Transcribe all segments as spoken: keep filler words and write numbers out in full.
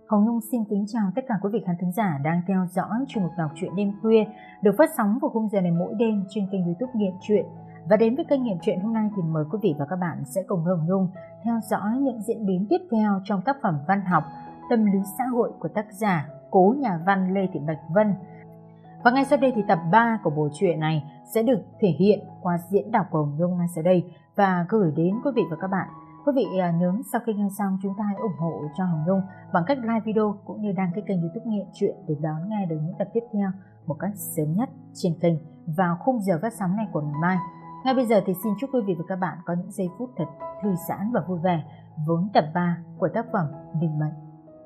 Hồng Nhung xin kính chào tất cả quý vị khán thính giả đang theo dõi chuyên mục đọc truyện đêm khuya được phát sóng vào khung giờ này mỗi đêm trên kênh YouTube Nghiện Truyện. Và đến với kênh Nghiện Truyện hôm nay thì mời quý vị và các bạn sẽ cùng Hồng Nhung theo dõi những diễn biến tiếp theo trong tác phẩm văn học Tâm lý xã hội của tác giả cố nhà văn Lê Thị Bạch Vân. Và ngay sau đây thì tập ba của bộ truyện này sẽ được thể hiện qua diễn đọc của Hồng Nhung ngay sau đây và gửi đến quý vị và các bạn. Quý vị nhớ sau khi nghe xong chúng ta hãy ủng hộ cho Hồng Nhung bằng cách like video cũng như đăng ký kênh YouTube Nghiện Truyện để đón nghe được những tập tiếp theo một cách sớm nhất trên kênh vào khung giờ phát sóng này của ngày mai. Ngay bây giờ thì xin chúc quý vị và các bạn có những giây phút thật thư giãn và vui vẻ với tập ba của tác phẩm Định Mệnh.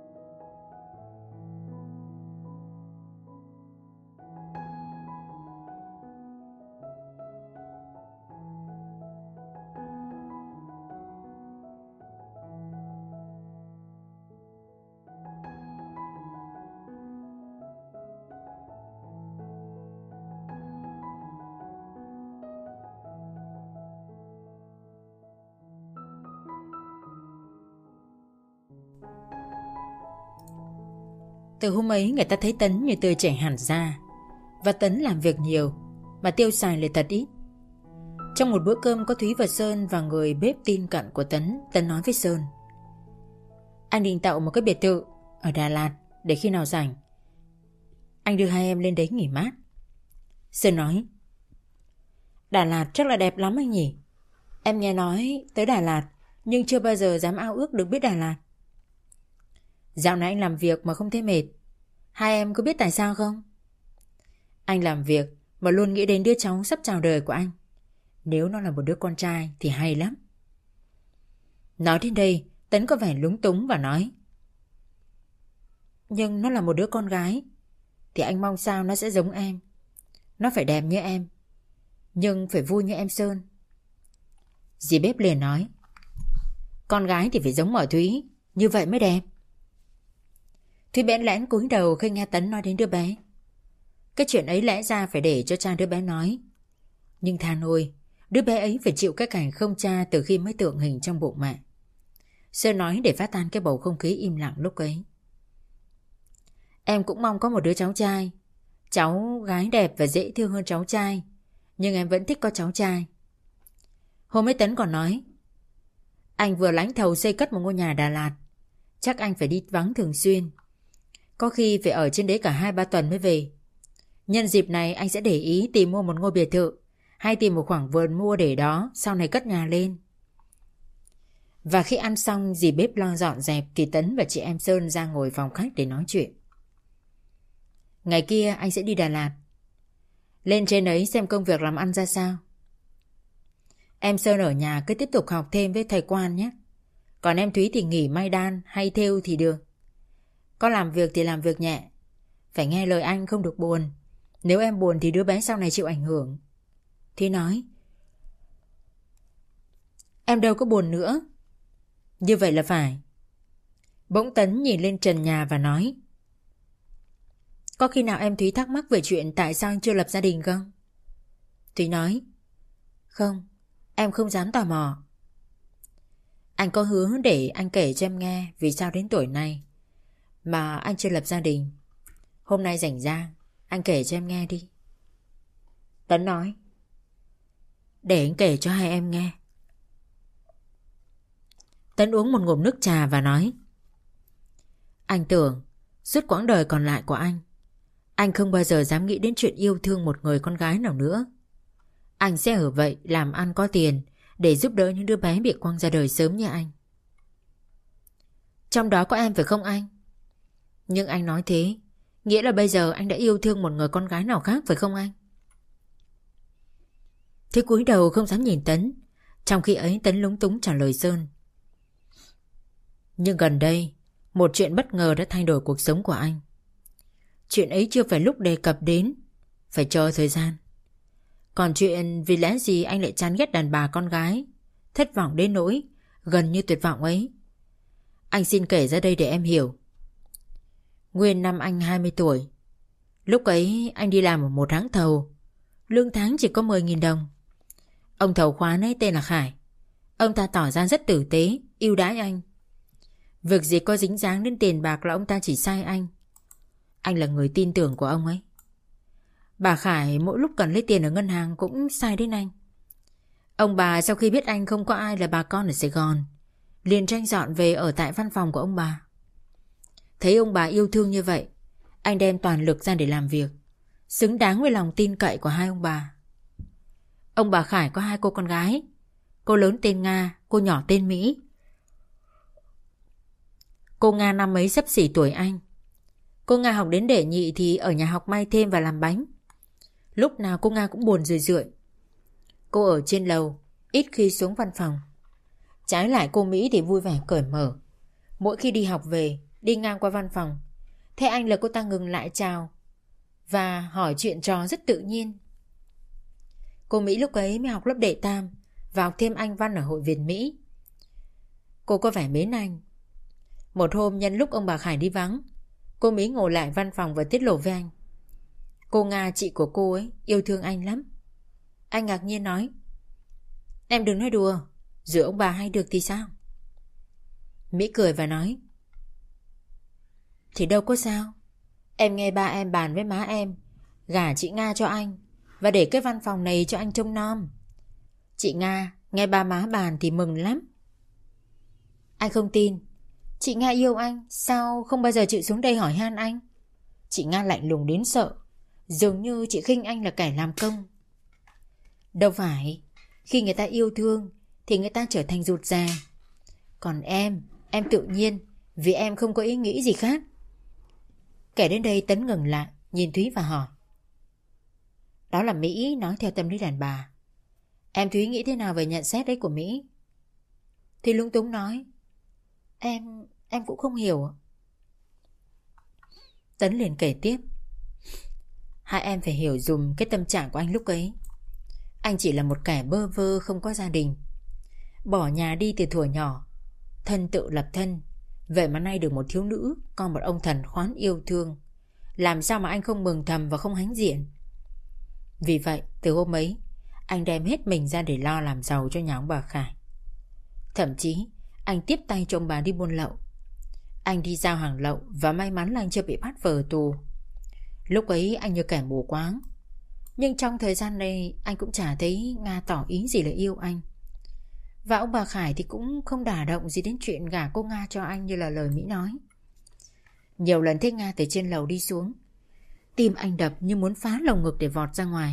Từ hôm ấy người ta thấy Tấn như tươi trẻ hẳn ra. Và Tấn làm việc nhiều mà tiêu xài lại thật ít. Trong một bữa cơm có Thúy và Sơn và người bếp tin cận của Tấn. Tấn nói với Sơn: anh định tạo một cái biệt thự ở Đà Lạt, để khi nào rảnh anh đưa hai em lên đấy nghỉ mát. Sơn nói: Đà Lạt chắc là đẹp lắm anh nhỉ. Em nghe nói tới Đà Lạt nhưng chưa bao giờ dám ao ước được biết Đà Lạt. Dạo này anh làm việc mà không thấy mệt. Hai em có biết tại sao không? Anh làm việc mà luôn nghĩ đến đứa cháu sắp chào đời của anh. Nếu nó là một đứa con trai thì hay lắm. Nói đến đây Tấn có vẻ lúng túng và nói: nhưng nó là một đứa con gái thì anh mong sao nó sẽ giống em. Nó phải đẹp như em, nhưng phải vui như em Sơn. Dì bếp liền nói: con gái thì phải giống ở Thúy, như vậy mới đẹp. Thúy bẽn lẽn cúi đầu khi nghe Tấn nói đến đứa bé. Cái chuyện ấy lẽ ra phải để cho cha đứa bé nói. Nhưng than ôi, đứa bé ấy phải chịu cái cảnh không cha từ khi mới tượng hình trong bụng mẹ. Sơn nói để phá tan cái bầu không khí im lặng lúc ấy: em cũng mong có một đứa cháu trai. Cháu gái đẹp và dễ thương hơn cháu trai, nhưng em vẫn thích có cháu trai. Hôm ấy Tấn còn nói: anh vừa lãnh thầu xây cất một ngôi nhà Đà Lạt, chắc anh phải đi vắng thường xuyên. Có khi phải ở trên đấy cả hai ba tuần mới về. Nhân dịp này anh sẽ để ý tìm mua một ngôi biệt thự, hay tìm một khoảng vườn mua để đó sau này cất nhà lên. Và khi ăn xong dì bếp lo dọn dẹp thì Tấn và chị em Sơn ra ngồi phòng khách để nói chuyện. Ngày kia anh sẽ đi Đà Lạt. Lên trên ấy xem công việc làm ăn ra sao. Em Sơn ở nhà cứ tiếp tục học thêm với thầy Quan nhé. Còn em Thúy thì nghỉ may đan hay thêu thì được. Có làm việc thì làm việc nhẹ. Phải nghe lời anh, không được buồn. Nếu em buồn thì đứa bé sau này chịu ảnh hưởng. Thúy nói: em đâu có buồn nữa. Như vậy là phải. Bỗng Tấn nhìn lên trần nhà và nói: có khi nào em Thúy thắc mắc về chuyện tại sao anh chưa lập gia đình không? Thúy nói: không, em không dám tò mò. Anh có hứa để anh kể cho em nghe vì sao đến tuổi này mà anh chưa lập gia đình. Hôm nay rảnh ra anh kể cho em nghe đi. Tấn nói: để anh kể cho hai em nghe. Tấn uống một ngụm nước trà và nói: anh tưởng suốt quãng đời còn lại của anh, anh không bao giờ dám nghĩ đến chuyện yêu thương một người con gái nào nữa. Anh sẽ ở vậy làm ăn có tiền để giúp đỡ những đứa bé bị quăng ra đời sớm như anh. Trong đó có em phải không anh? Nhưng anh nói thế nghĩa là bây giờ anh đã yêu thương một người con gái nào khác phải không anh? Thế cúi đầu không dám nhìn Tấn. Trong khi ấy Tấn lúng túng trả lời Sơn: nhưng gần đây một chuyện bất ngờ đã thay đổi cuộc sống của anh. Chuyện ấy chưa phải lúc đề cập đến, phải chờ thời gian. Còn chuyện vì lẽ gì anh lại chán ghét đàn bà con gái, thất vọng đến nỗi gần như tuyệt vọng ấy, anh xin kể ra đây để em hiểu. Nguyên năm anh hai mươi tuổi. Lúc ấy anh đi làm ở một hãng thầu, lương tháng chỉ có mười nghìn đồng. Ông thầu khoán ấy tên là Khải. Ông ta tỏ ra rất tử tế, ưu đãi anh. Việc gì có dính dáng đến tiền bạc là ông ta chỉ sai anh. Anh là người tin tưởng của ông ấy. Bà Khải mỗi lúc cần lấy tiền ở ngân hàng cũng sai đến anh. Ông bà sau khi biết anh không có ai là bà con ở Sài Gòn, liền tranh dọn về ở tại văn phòng của ông bà. Thấy ông bà yêu thương như vậy, anh đem toàn lực ra để làm việc, xứng đáng với lòng tin cậy của hai ông bà. Ông bà Khải có hai cô con gái. Cô lớn tên Nga, cô nhỏ tên Mỹ. Cô Nga năm ấy xấp xỉ tuổi anh. Cô Nga học đến đệ nhị thì ở nhà học may thêm và làm bánh. Lúc nào cô Nga cũng buồn rười rượi. Cô ở trên lầu, ít khi xuống văn phòng. Trái lại cô Mỹ thì vui vẻ cởi mở. Mỗi khi đi học về, đi ngang qua văn phòng, thấy anh là cô ta ngừng lại chào và hỏi chuyện trò rất tự nhiên. Cô Mỹ lúc ấy mới học lớp đệ tam và học thêm Anh văn ở Hội Việt Mỹ. Cô có vẻ mến anh. Một hôm nhân lúc ông bà Khải đi vắng, cô Mỹ ngồi lại văn phòng và tiết lộ với anh. Cô Nga, chị của cô ấy, yêu thương anh lắm. Anh ngạc nhiên nói: Em đừng nói đùa, giữa ông bà hay được thì sao? Mỹ cười và nói: Thì đâu có sao. Em nghe ba em bàn với má em gả chị Nga cho anh và để cái văn phòng này cho anh trông nom. Chị Nga nghe ba má bàn thì mừng lắm. Anh không tin. Chị Nga yêu anh, sao không bao giờ chịu xuống đây hỏi han anh? Chị Nga lạnh lùng đến sợ, dường như chị khinh anh là kẻ làm công. Đâu phải. Khi người ta yêu thương thì người ta trở thành rụt rè. Còn em, em tự nhiên, vì em không có ý nghĩ gì khác. Kể đến đây Tấn ngừng lại, nhìn Thúy và hỏi: Đó là Mỹ nói theo tâm lý đàn bà. Em Thúy nghĩ thế nào về nhận xét đấy của Mỹ? Thì lung túng nói: Em, em cũng không hiểu. Tấn liền kể tiếp: Hai em phải hiểu dùm cái tâm trạng của anh lúc ấy. Anh chỉ là một kẻ bơ vơ không có gia đình, bỏ nhà đi từ thuở nhỏ, thân tự lập thân. Vậy mà nay được một thiếu nữ, con một ông thần khoán yêu thương, làm sao mà anh không mừng thầm và không hãnh diện? Vì vậy từ hôm ấy, anh đem hết mình ra để lo làm giàu cho nhà ông bà Khải. Thậm chí anh tiếp tay cho ông bà đi buôn lậu. Anh đi giao hàng lậu và may mắn là anh chưa bị bắt vào tù. Lúc ấy anh như kẻ mù quáng. Nhưng trong thời gian này anh cũng chả thấy Nga tỏ ý gì là yêu anh. Và ông bà Khải thì cũng không đả động gì đến chuyện gả cô Nga cho anh như là lời Mỹ nói. Nhiều lần thấy Nga từ trên lầu đi xuống, tim anh đập như muốn phá lồng ngực để vọt ra ngoài.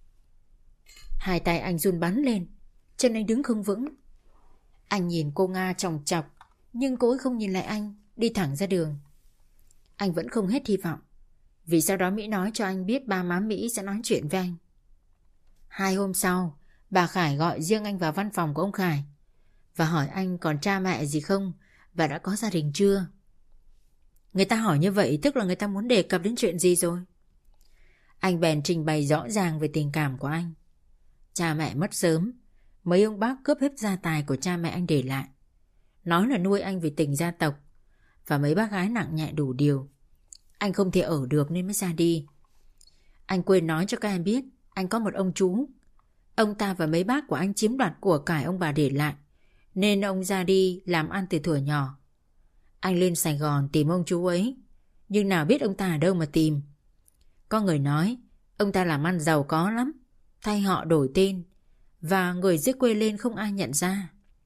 Hai tay anh run bắn lên, chân anh đứng không vững. Anh nhìn cô Nga chòng chọc, nhưng cô ấy không nhìn lại anh, đi thẳng ra đường. Anh vẫn không hết hy vọng, vì sau đó Mỹ nói cho anh biết ba má Mỹ sẽ nói chuyện với anh. Hai hôm sau, bà Khải gọi riêng anh vào văn phòng của ông Khải và hỏi anh còn cha mẹ gì không và đã có gia đình chưa. Người ta hỏi như vậy tức là người ta muốn đề cập đến chuyện gì rồi. Anh bèn trình bày rõ ràng về tình cảm của anh. Cha mẹ mất sớm, mấy ông bác cướp hết gia tài của cha mẹ anh để lại, nói là nuôi anh vì tình gia tộc, và mấy bác gái nặng nhẹ đủ điều. Anh không thể ở được nên mới ra đi. Anh quên nói cho các em biết anh có một ông chú. Ông ta và mấy bác của anh chiếm đoạt của cải ông bà để lại, nên ông ra đi làm ăn từ thuở nhỏ. Anh lên Sài Gòn tìm ông chú ấy, nhưng nào biết ông ta ở đâu mà tìm. Có người nói ông ta làm ăn giàu có lắm, thay họ đổi tên, và người dưới quê lên không ai nhận ra.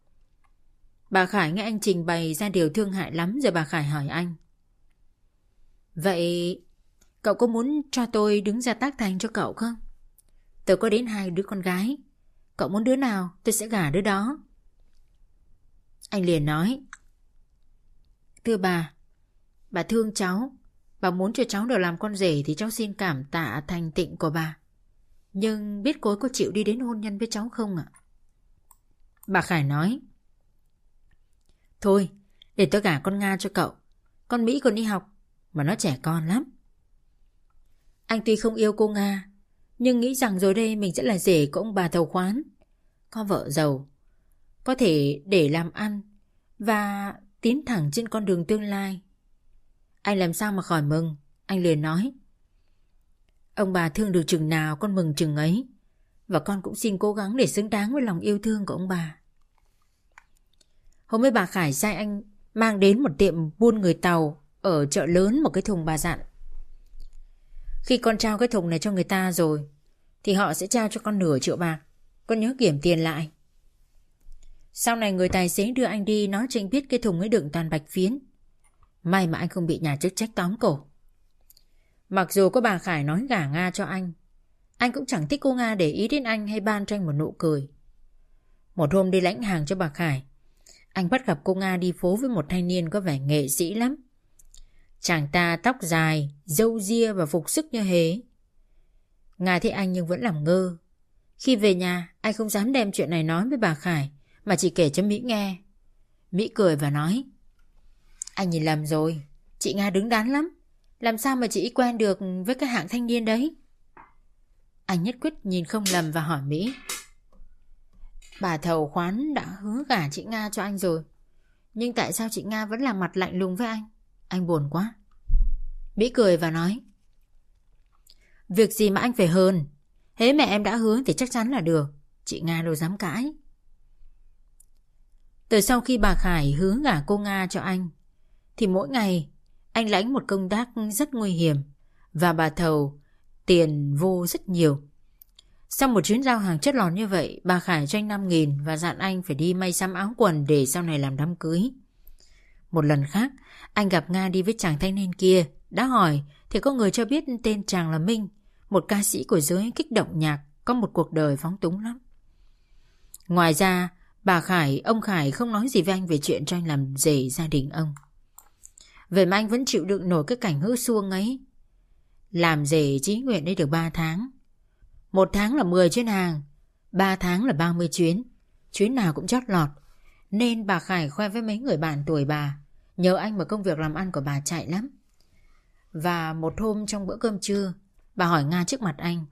Bà Khải nghe anh trình bày ra điều thương hại lắm, rồi bà Khải hỏi anh: Vậy cậu có muốn cho tôi đứng ra tác thành cho cậu không? Tôi có đến hai đứa con gái, cậu muốn đứa nào tôi sẽ gả đứa đó. Anh liền nói: Thưa bà, bà thương cháu, bà muốn cho cháu được làm con rể thì cháu xin cảm tạ thành tịnh của bà. Nhưng biết cô ấy có chịu đi đến hôn nhân với cháu không ạ? Bà Khải nói: Thôi, để tôi gả con Nga cho cậu. Con Mỹ còn đi học, mà nó trẻ con lắm. Anh tuy không yêu cô Nga, nhưng nghĩ rằng rồi đây mình sẽ là rể của ông bà thầu khoán, có vợ giàu, có thể để làm ăn và tiến thẳng trên con đường tương lai. Anh làm sao mà khỏi mừng. Anh liền nói: Ông bà thương được chừng nào con mừng chừng ấy, và con cũng xin cố gắng để xứng đáng với lòng yêu thương của ông bà. Hôm ấy bà Khải sai anh mang đến một tiệm buôn người Tàu ở chợ lớn một cái thùng. Bà dặn, khi con trao cái thùng này cho người ta rồi thì họ sẽ trao cho con nửa triệu bạc. Con nhớ kiểm tiền lại. Sau này người tài xế đưa anh đi nói cho anh biết cái thùng ấy đựng toàn bạch phiến. May mà anh không bị nhà chức trách tóm cổ. Mặc dù có bà Khải nói gả Nga cho anh, anh cũng chẳng thích cô Nga để ý đến anh hay ban cho anh một nụ cười. Một hôm đi lãnh hàng cho bà Khải, anh bắt gặp cô Nga đi phố với một thanh niên có vẻ nghệ sĩ lắm. Chàng ta tóc dài, râu ria và phục sức như hế. Nga thấy anh nhưng vẫn làm ngơ. Khi về nhà, anh không dám đem chuyện này nói với bà Khải, mà chỉ kể cho Mỹ nghe. Mỹ cười và nói, anh nhìn lầm rồi, chị Nga đứng đắn lắm. Làm sao mà chị quen được với cái hạng thanh niên đấy? Anh nhất quyết nhìn không lầm và hỏi Mỹ, bà thầu khoán đã hứa gả chị Nga cho anh rồi, nhưng tại sao chị Nga vẫn làm mặt lạnh lùng với anh? Anh buồn quá. Mỹ cười và nói, việc gì mà anh phải hờn. Hễ mẹ em đã hứa thì chắc chắn là được. Chị Nga đâu dám cãi. Từ sau khi bà Khải hứa gả cô Nga cho anh, thì mỗi ngày anh lãnh một công tác rất nguy hiểm, và bà thầu tiền vô rất nhiều. Sau một chuyến giao hàng chất lọt như vậy, bà Khải cho anh năm nghìn và dặn anh phải đi may sắm áo quần để sau này làm đám cưới. Một lần khác, anh gặp Nga đi với chàng thanh niên kia. Đã hỏi thì có người cho biết tên chàng là Minh, một ca sĩ của giới kích động nhạc, có một cuộc đời phóng túng lắm. Ngoài ra, bà Khải, ông Khải không nói gì với anh về chuyện cho anh làm rể gia đình ông. Vậy mà anh vẫn chịu đựng nổi cái cảnh hư suông ấy. Làm rể chí nguyện đây được ba tháng. Một tháng là mười chuyến hàng, ba tháng là ba mươi chuyến. Chuyến nào cũng chót lọt. Nên bà Khải khoe với mấy người bạn tuổi bà, nhờ anh mà công việc làm ăn của bà chạy lắm. Và một hôm trong bữa cơm trưa, bà hỏi Nga trước mặt anh,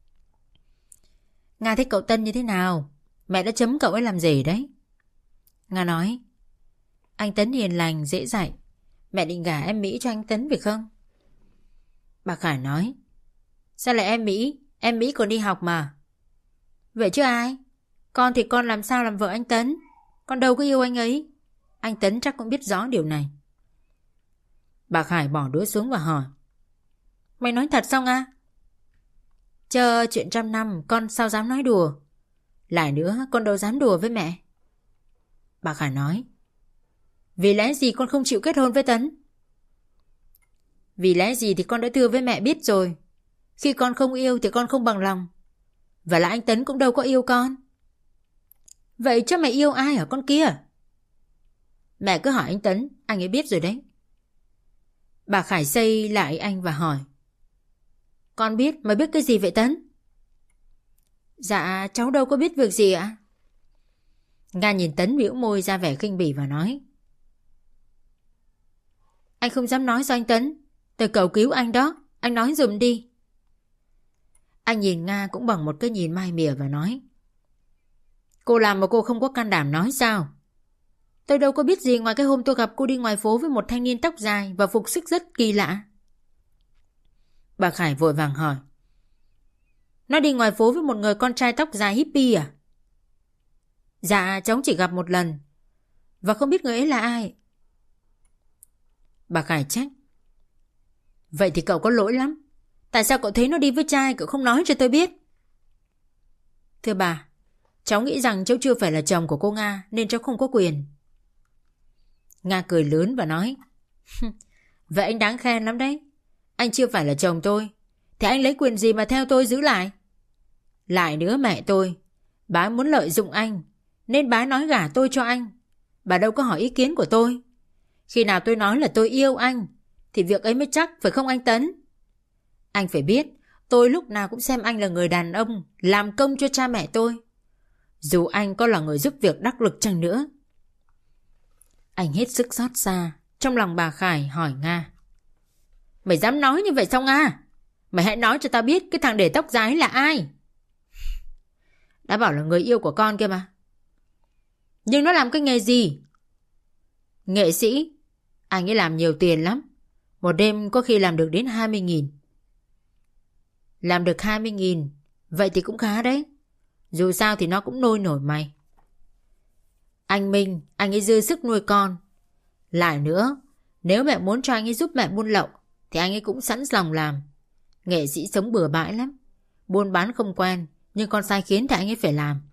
Nga thấy cậu Tân như thế nào? Mẹ đã chấm cậu ấy làm rể đấy. Nga nói, anh Tấn hiền lành, dễ dạy. Mẹ định gả em Mỹ cho anh Tấn phải không? Bà Khải nói, sao lại em Mỹ? Em Mỹ còn đi học mà. Vậy chứ ai? Con thì con làm sao làm vợ anh Tấn? Con đâu có yêu anh ấy. Anh Tấn chắc cũng biết rõ điều này. Bà Khải bỏ đũa xuống và hỏi, mày nói thật sao Nga? Chờ chuyện trăm năm, con sao dám nói đùa? Lại nữa, con đâu dám đùa với mẹ. Bà Khải nói, vì lẽ gì con không chịu kết hôn với Tấn? Vì lẽ gì thì con đã thưa với mẹ biết rồi. Khi con không yêu thì con không bằng lòng. Và lại anh Tấn cũng đâu có yêu con. Vậy cho mẹ yêu ai hả con kia? Mẹ cứ hỏi anh Tấn, anh ấy biết rồi đấy. Bà Khải xây lại anh và hỏi, con biết, mà biết cái gì vậy Tấn? Dạ cháu đâu có biết việc gì ạ. Nga nhìn Tấn bĩu môi ra vẻ khinh bỉ và nói, anh không dám nói sao anh Tấn? Tôi cầu cứu anh đó, anh nói dùm đi. Anh nhìn Nga cũng bằng một cái nhìn mai mỉa và nói, cô làm mà cô không có can đảm nói sao? Tôi đâu có biết gì ngoài cái hôm tôi gặp cô đi ngoài phố với một thanh niên tóc dài và phục sức rất kỳ lạ. Bà Khải vội vàng hỏi, nó đi ngoài phố với một người con trai tóc dài hippie à? Dạ cháu chỉ gặp một lần và không biết người ấy là ai. Bà Khải trách, vậy thì cậu có lỗi lắm. Tại sao cậu thấy nó đi với trai cậu không nói cho tôi biết? Thưa bà, cháu nghĩ rằng cháu chưa phải là chồng của cô Nga nên cháu không có quyền. Nga cười lớn và nói, vậy anh đáng khen lắm đấy. Anh chưa phải là chồng tôi thì anh lấy quyền gì mà theo tôi giữ lại? Lại nữa, mẹ tôi, bà muốn lợi dụng anh nên bà nói gả tôi cho anh. Bà đâu có hỏi ý kiến của tôi. Khi nào tôi nói là tôi yêu anh thì việc ấy mới chắc, phải không anh Tấn? Anh phải biết, tôi lúc nào cũng xem anh là người đàn ông làm công cho cha mẹ tôi, dù anh có là người giúp việc đắc lực chăng nữa. Anh hết sức xót xa. Trong lòng bà Khải hỏi Nga, mày dám nói như vậy sao Nga? Mày hãy nói cho tao biết cái thằng để tóc dài là ai. Đã bảo là người yêu của con kia mà. Nhưng nó làm cái nghề gì? Nghệ sĩ. Anh ấy làm nhiều tiền lắm. Một đêm có khi làm được đến hai mươi nghìn. Làm được hai mươi nghìn, vậy thì cũng khá đấy. Dù sao thì nó cũng nôi nổi mày. Anh Minh, anh ấy dư sức nuôi con. Lại nữa, nếu mẹ muốn cho anh ấy giúp mẹ buôn lậu thì anh ấy cũng sẵn lòng làm. Nghệ sĩ sống bừa bãi lắm. Buôn bán không quen, nhưng con sai khiến thì anh ấy phải làm.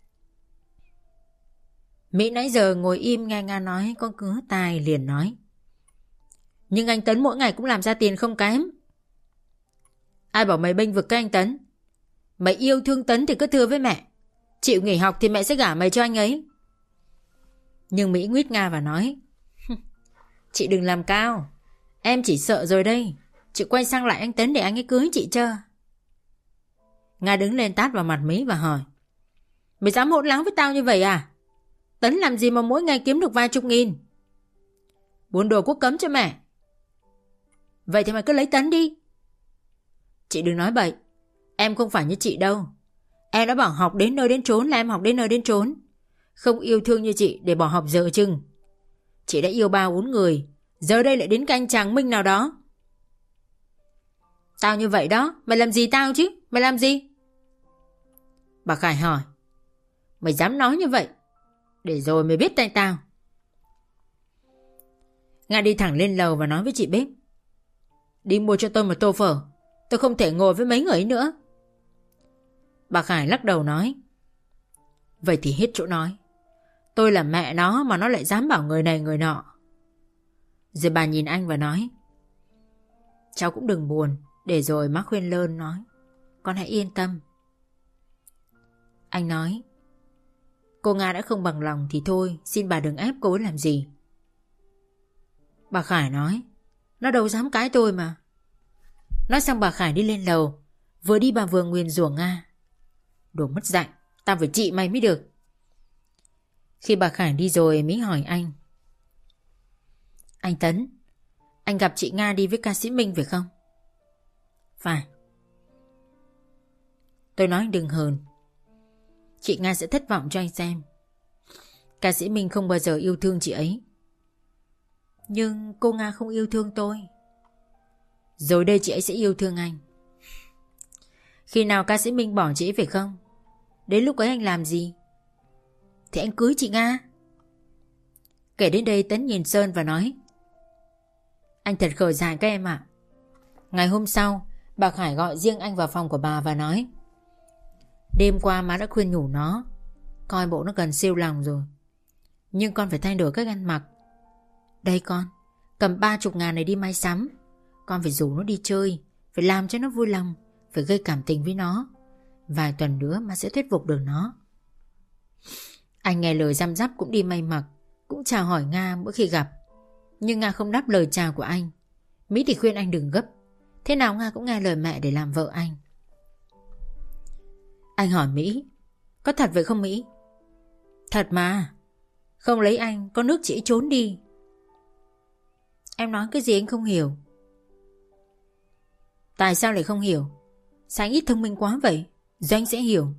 Mỹ nãy giờ ngồi im nghe Nga nói, con cứ tai liền nói. Nhưng anh Tấn mỗi ngày cũng làm ra tiền không kém. Ai bảo mày bênh vực cái anh Tấn? Mày yêu thương Tấn thì cứ thưa với mẹ. Chịu nghỉ học thì mẹ sẽ gả mày cho anh ấy. Nhưng Mỹ nguyết Nga và nói. Chị đừng làm cao. Em chỉ sợ rồi đây. Chị quay sang lại anh Tấn để anh ấy cưới chị chưa? Nga đứng lên tát vào mặt Mỹ và hỏi. Mày dám hỗn láo với tao như vậy à? Tấn làm gì mà mỗi ngày kiếm được vài chục nghìn? Buôn đồ quốc cấm cho mẹ. Vậy thì mày cứ lấy Tấn đi. Chị đừng nói bậy. Em không phải như chị đâu. Em đã bảo học đến nơi đến chốn là em học đến nơi đến chốn. Không yêu thương như chị để bỏ học dở chừng. Chị đã yêu ba bốn người, giờ đây lại đến cái anh chàng Minh nào đó. Tao như vậy đó, mày làm gì tao chứ? Mày làm gì? Bà Khải hỏi. Mày dám nói như vậy? Để rồi mày biết tay tao. Nga đi thẳng lên lầu và nói với chị bếp. Đi mua cho tôi một tô phở. Tôi không thể ngồi với mấy người ấy nữa. Bà Khải lắc đầu nói. Vậy thì hết chỗ nói. Tôi là mẹ nó mà nó lại dám bảo người này người nọ. Rồi bà nhìn anh và nói. Cháu cũng đừng buồn. Để rồi má khuyên lơn nói. Con hãy yên tâm. Anh nói. Cô Nga đã không bằng lòng thì thôi, xin bà đừng ép cô ấy làm gì. Bà Khải nói. Nó đâu dám cãi tôi mà. Nói xong bà Khải đi lên lầu. Vừa đi bà vừa nguyền rủa Nga. Đồ mất dạy, tao phải trị mày mới được. Khi bà Khải đi rồi Mỹ hỏi anh. Anh Tấn, anh gặp chị Nga đi với ca sĩ Minh phải không? Phải. Tôi nói anh đừng hờn. Chị Nga sẽ thất vọng cho anh xem. Ca sĩ Minh không bao giờ yêu thương chị ấy. Nhưng cô Nga không yêu thương tôi. Rồi đây chị ấy sẽ yêu thương anh. Khi nào ca sĩ Minh bỏ chị ấy phải không? Đến lúc ấy anh làm gì? Thì anh cưới chị Nga. Kể đến đây Tấn nhìn Sơn và nói. Anh thật khờ dại các em ạ. Ngày hôm sau bà Khải gọi riêng anh vào phòng của bà và nói. Đêm qua má đã khuyên nhủ nó. Coi bộ nó gần siêu lòng rồi. Nhưng con phải thay đổi cách ăn mặc. Đây con, cầm ba chục ngàn này đi may sắm. Con phải rủ nó đi chơi. Phải làm cho nó vui lòng. Phải gây cảm tình với nó. Vài tuần nữa má sẽ thuyết phục được nó. Anh nghe lời răm rắp cũng đi may mặc. Cũng chào hỏi Nga mỗi khi gặp. Nhưng Nga không đáp lời chào của anh. Mỹ thì khuyên anh đừng gấp. Thế nào Nga cũng nghe lời mẹ để làm vợ anh. Anh hỏi Mỹ. Có thật vậy không Mỹ? Thật mà. Không lấy anh có nước chị trốn đi. Em nói cái gì anh không hiểu? Tại sao lại không hiểu? Sao anh ít thông minh quá vậy? Rồi anh sẽ hiểu.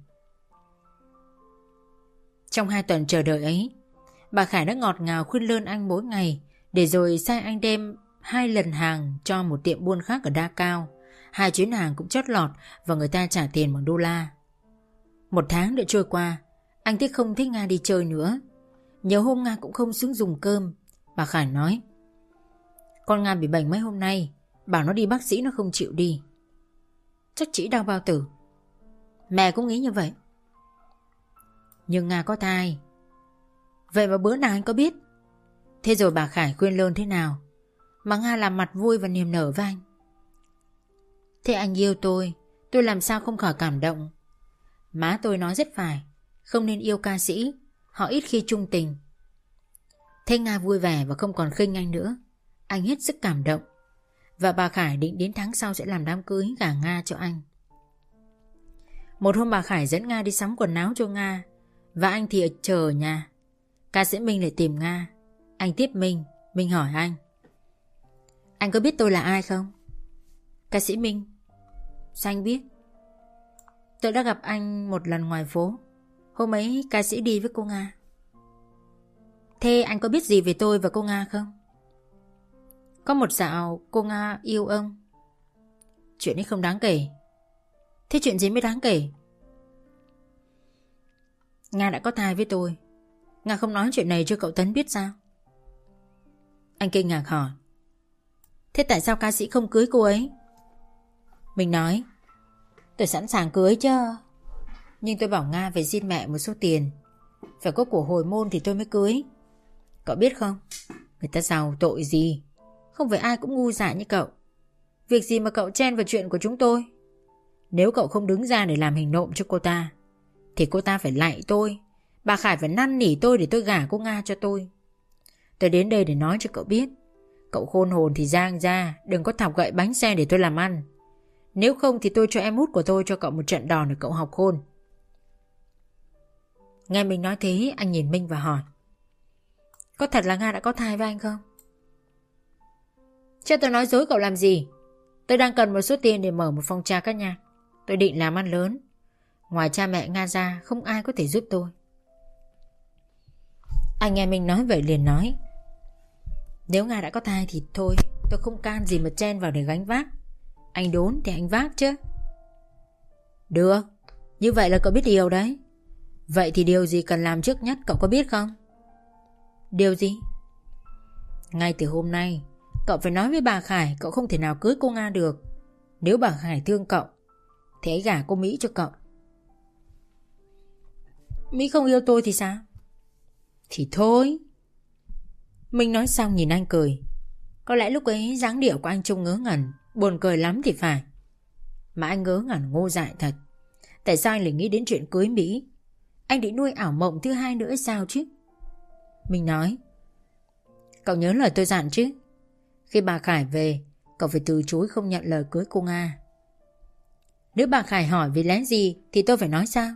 Trong hai tuần chờ đợi ấy, bà Khải đã ngọt ngào khuyên lơn anh mỗi ngày. Để rồi sai anh đem hai lần hàng cho một tiệm buôn khác ở Đa Cao. Hai chuyến hàng cũng chót lọt và người ta trả tiền bằng đô la. Một tháng đã trôi qua. Anh thích không thích Nga đi chơi nữa. Nhiều hôm Nga cũng không xuống dùng cơm. Bà Khải nói. Con Nga bị bệnh mấy hôm nay. Bảo nó đi bác sĩ nó không chịu đi. Chắc chỉ đau bao tử. Mẹ cũng nghĩ như vậy. Nhưng Nga có thai. Vậy mà bữa nào anh có biết? Thế rồi bà Khải khuyên lơn thế nào mà Nga làm mặt vui và niềm nở với anh. Thế anh yêu tôi, tôi làm sao không khỏi cảm động. Má tôi nói rất phải. Không nên yêu ca sĩ. Họ ít khi trung tình. Thế Nga vui vẻ và không còn khinh anh nữa. Anh hết sức cảm động. Và bà Khải định đến tháng sau sẽ làm đám cưới gả Nga cho anh. Một hôm bà Khải dẫn Nga đi sắm quần áo cho Nga. Và anh thì chờ ở nhà. Ca sĩ Minh lại tìm Nga. Anh tiếp Minh. Minh hỏi anh. Anh có biết tôi là ai không? Ca sĩ Minh. Sao anh biết? Tôi đã gặp anh một lần ngoài phố. Hôm ấy ca sĩ đi với cô Nga. Thế anh có biết gì về tôi và cô Nga không? Có một dạo cô Nga yêu ông. Chuyện ấy không đáng kể. Thế chuyện gì mới đáng kể? Nga đã có thai với tôi. Nga không nói chuyện này cho cậu Tấn biết sao? Anh kinh ngạc hỏi: Thế tại sao ca sĩ không cưới cô ấy? Mình nói: Tôi sẵn sàng cưới chứ, nhưng tôi bảo Nga phải xin mẹ một số tiền, phải có của hồi môn thì tôi mới cưới. Cậu biết không, người ta giàu tội gì, không phải ai cũng ngu dại như cậu. Việc gì mà cậu chen vào chuyện của chúng tôi? Nếu cậu không đứng ra để làm hình nộm cho cô ta thì cô ta phải lạy tôi, bà Khải phải năn nỉ tôi để tôi gả cô Nga cho tôi. Tôi đến đây để nói cho cậu biết, cậu khôn hồn thì giang ra, đừng có thọc gậy bánh xe để tôi làm ăn. Nếu không thì tôi cho em út của tôi cho cậu một trận đòn để cậu học khôn. Nghe mình nói thế, anh nhìn Minh và hỏi: Có thật là Nga đã có thai với anh không? Chứ tôi nói dối cậu làm gì? Tôi đang cần một số tiền để mở một phòng trà ca nhạc. Tôi định làm ăn lớn. Ngoài cha mẹ Nga ra, không ai có thể giúp tôi. Anh nghe mình nói vậy liền nói: Nếu Nga đã có thai thì thôi, tôi không can gì mà chen vào để gánh vác. Anh đốn thì anh vác chứ. Được, như vậy là cậu biết điều đấy. Vậy thì điều gì cần làm trước nhất cậu có biết không? Điều gì? Ngay từ hôm nay, cậu phải nói với bà Khải cậu không thể nào cưới cô Nga được. Nếu bà Khải thương cậu thì hãy gả cô Mỹ cho cậu. Mỹ không yêu tôi thì sao? Thì thôi. Mình nói xong nhìn anh cười. Có lẽ lúc ấy dáng điệu của anh trông ngớ ngẩn, buồn cười lắm thì phải. Mà anh ngớ ngẩn ngu dại thật. Tại sao anh lại nghĩ đến chuyện cưới Mỹ? Anh định nuôi ảo mộng thứ hai nữa sao chứ? Mình nói: Cậu nhớ lời tôi dặn chứ? Khi bà Khải về, cậu phải từ chối không nhận lời cưới cô Nga. Nếu bà Khải hỏi vì lẽ gì thì tôi phải nói sao?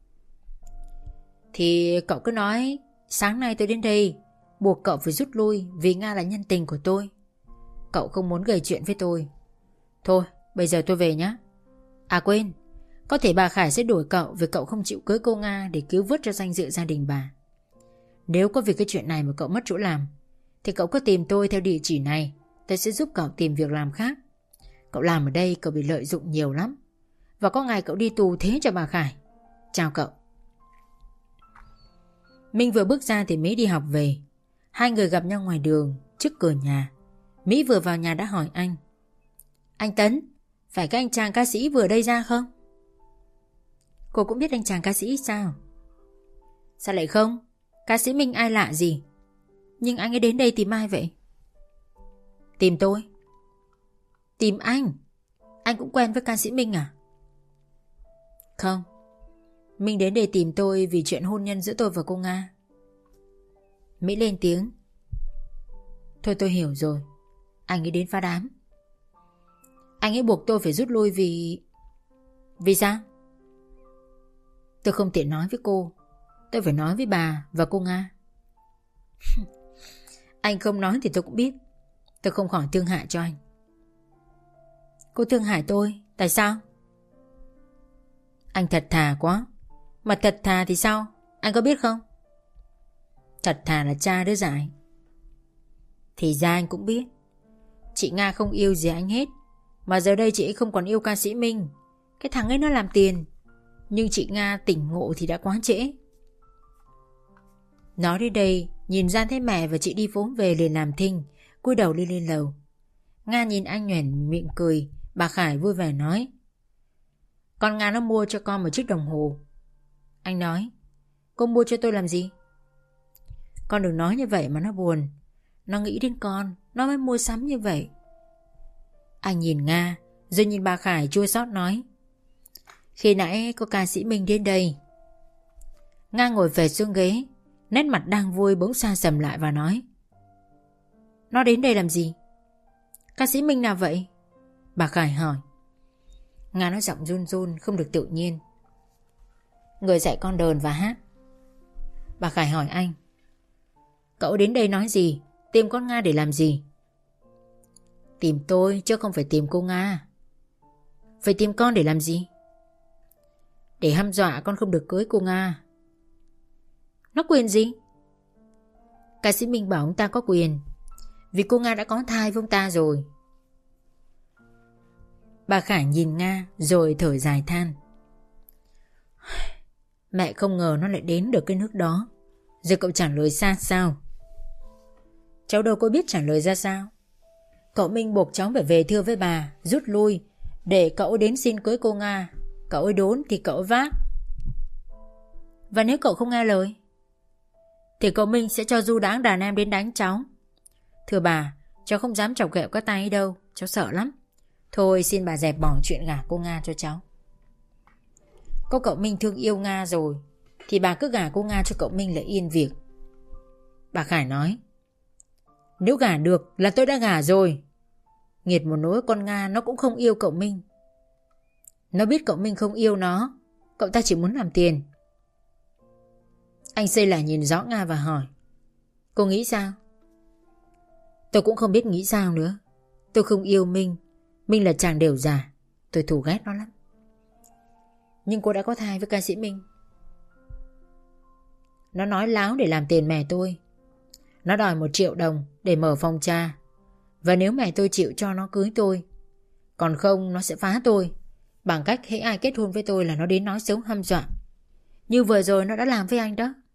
Thì cậu cứ nói: Sáng nay tôi đến đây buộc cậu phải rút lui vì Nga là nhân tình của tôi. Cậu không muốn gây chuyện với tôi. Thôi, bây giờ tôi về nhé. À quên, có thể bà Khải sẽ đuổi cậu vì cậu không chịu cưới cô Nga để cứu vớt cho danh dự gia đình bà. Nếu có việc cái chuyện này mà cậu mất chỗ làm thì cậu cứ tìm tôi theo địa chỉ này. Tôi sẽ giúp cậu tìm việc làm khác. Cậu làm ở đây cậu bị lợi dụng nhiều lắm, và có ngày cậu đi tù thế cho bà Khải. Chào cậu. Minh vừa bước ra thì Mỹ đi học về. Hai người gặp nhau ngoài đường trước cửa nhà. Mỹ vừa vào nhà đã hỏi anh: Anh Tấn, phải cái anh chàng ca sĩ vừa đây ra không? Cô cũng biết anh chàng ca sĩ sao? Sao lại không? Ca sĩ Minh ai lạ gì. Nhưng anh ấy đến đây tìm ai vậy? Tìm tôi. Tìm anh? Anh cũng quen với ca sĩ Minh à? Không, Minh đến đây tìm tôi vì chuyện hôn nhân giữa tôi và cô Nga. Mỹ lên tiếng: Thôi tôi hiểu rồi. Anh ấy đến phá đám. Anh ấy buộc tôi phải rút lui vì... Vì sao? Tôi không tiện nói với cô. Tôi phải nói với bà và cô Nga. Anh không nói thì tôi cũng biết. Tôi không khỏi thương hại cho anh. Cô thương hại tôi? Tại sao? Anh thật thà quá. Mà thật thà thì sao? Anh có biết không? Thật thà là cha đứa dại. Thì ra anh cũng biết. Chị Nga không yêu gì anh hết. Mà giờ đây chị ấy không còn yêu ca sĩ Minh. Cái thằng ấy nó làm tiền. Nhưng chị Nga tỉnh ngộ thì đã quá trễ. Nói đến đây, nhìn ra thấy mẹ và chị đi vốn về liền làm thinh, cúi đầu đi lên lầu. Nga nhìn anh nhoẻn miệng cười. Bà Khải vui vẻ nói: Con Nga nó mua cho con một chiếc đồng hồ. Anh nói: Cô mua cho tôi làm gì? Con đừng nói như vậy mà nó buồn. Nó nghĩ đến con, nó mới mua sắm như vậy. Anh nhìn Nga, rồi nhìn bà Khải chua xót nói: Khi nãy có ca sĩ Minh đến đây. Nga ngồi về xuống ghế, nét mặt đang vui bỗng xa sầm lại và nói: Nó đến đây làm gì? Ca sĩ Minh nào vậy? Bà Khải hỏi. Nga nói giọng run run không được tự nhiên: Người dạy con đờn và hát. Bà Khải hỏi anh: Cậu đến đây nói gì? Tìm con Nga để làm gì? Tìm tôi chứ không phải tìm cô Nga. Phải tìm con để làm gì? Để hăm dọa con không được cưới cô Nga. Nó quyền gì? Ca sĩ Minh bảo ông ta có quyền, vì cô Nga đã có thai với ông ta rồi. Bà Khải nhìn Nga rồi thở dài than: Mẹ không ngờ nó lại đến được cái nước đó. Giờ cậu trả lời xa sao? cháu đâu có biết trả lời ra sao. Cậu Minh buộc cháu phải về thưa với bà, rút lui, để cậu đến xin cưới cô Nga. Cậu ấy đốn thì cậu ấy vác. Và nếu cậu không nghe lời thì cậu Minh sẽ cho du đãng đàn em đến đánh cháu. Thưa bà, cháu không dám chọc ghẹo các tay ấy đâu, cháu sợ lắm. Thôi xin bà dẹp bỏ chuyện gả cô Nga cho cháu. Có cậu Minh thương yêu Nga rồi thì bà cứ gả cô Nga cho cậu Minh là yên việc. Bà Khải nói: Nếu gả được là tôi đã gả rồi. Nghiệt một nỗi con Nga nó cũng không yêu cậu Minh. Nó biết cậu Minh không yêu nó, cậu ta chỉ muốn làm tiền. Anh Xây lại nhìn rõ Nga và hỏi: Cô nghĩ sao? Tôi cũng không biết nghĩ sao nữa. Tôi không yêu Minh. Minh là chàng đều già. Tôi thù ghét nó lắm. Nhưng cô đã có thai với ca sĩ Minh. Nó nói láo để làm tiền mẹ tôi. Nó đòi một triệu đồng để mở phòng trà. Và nếu mẹ tôi chịu cho nó cưới tôi, còn không nó sẽ phá tôi. Bằng cách hễ ai kết hôn với tôi là nó đến nói xấu hăm dọa. Như vừa rồi nó đã làm với anh đó.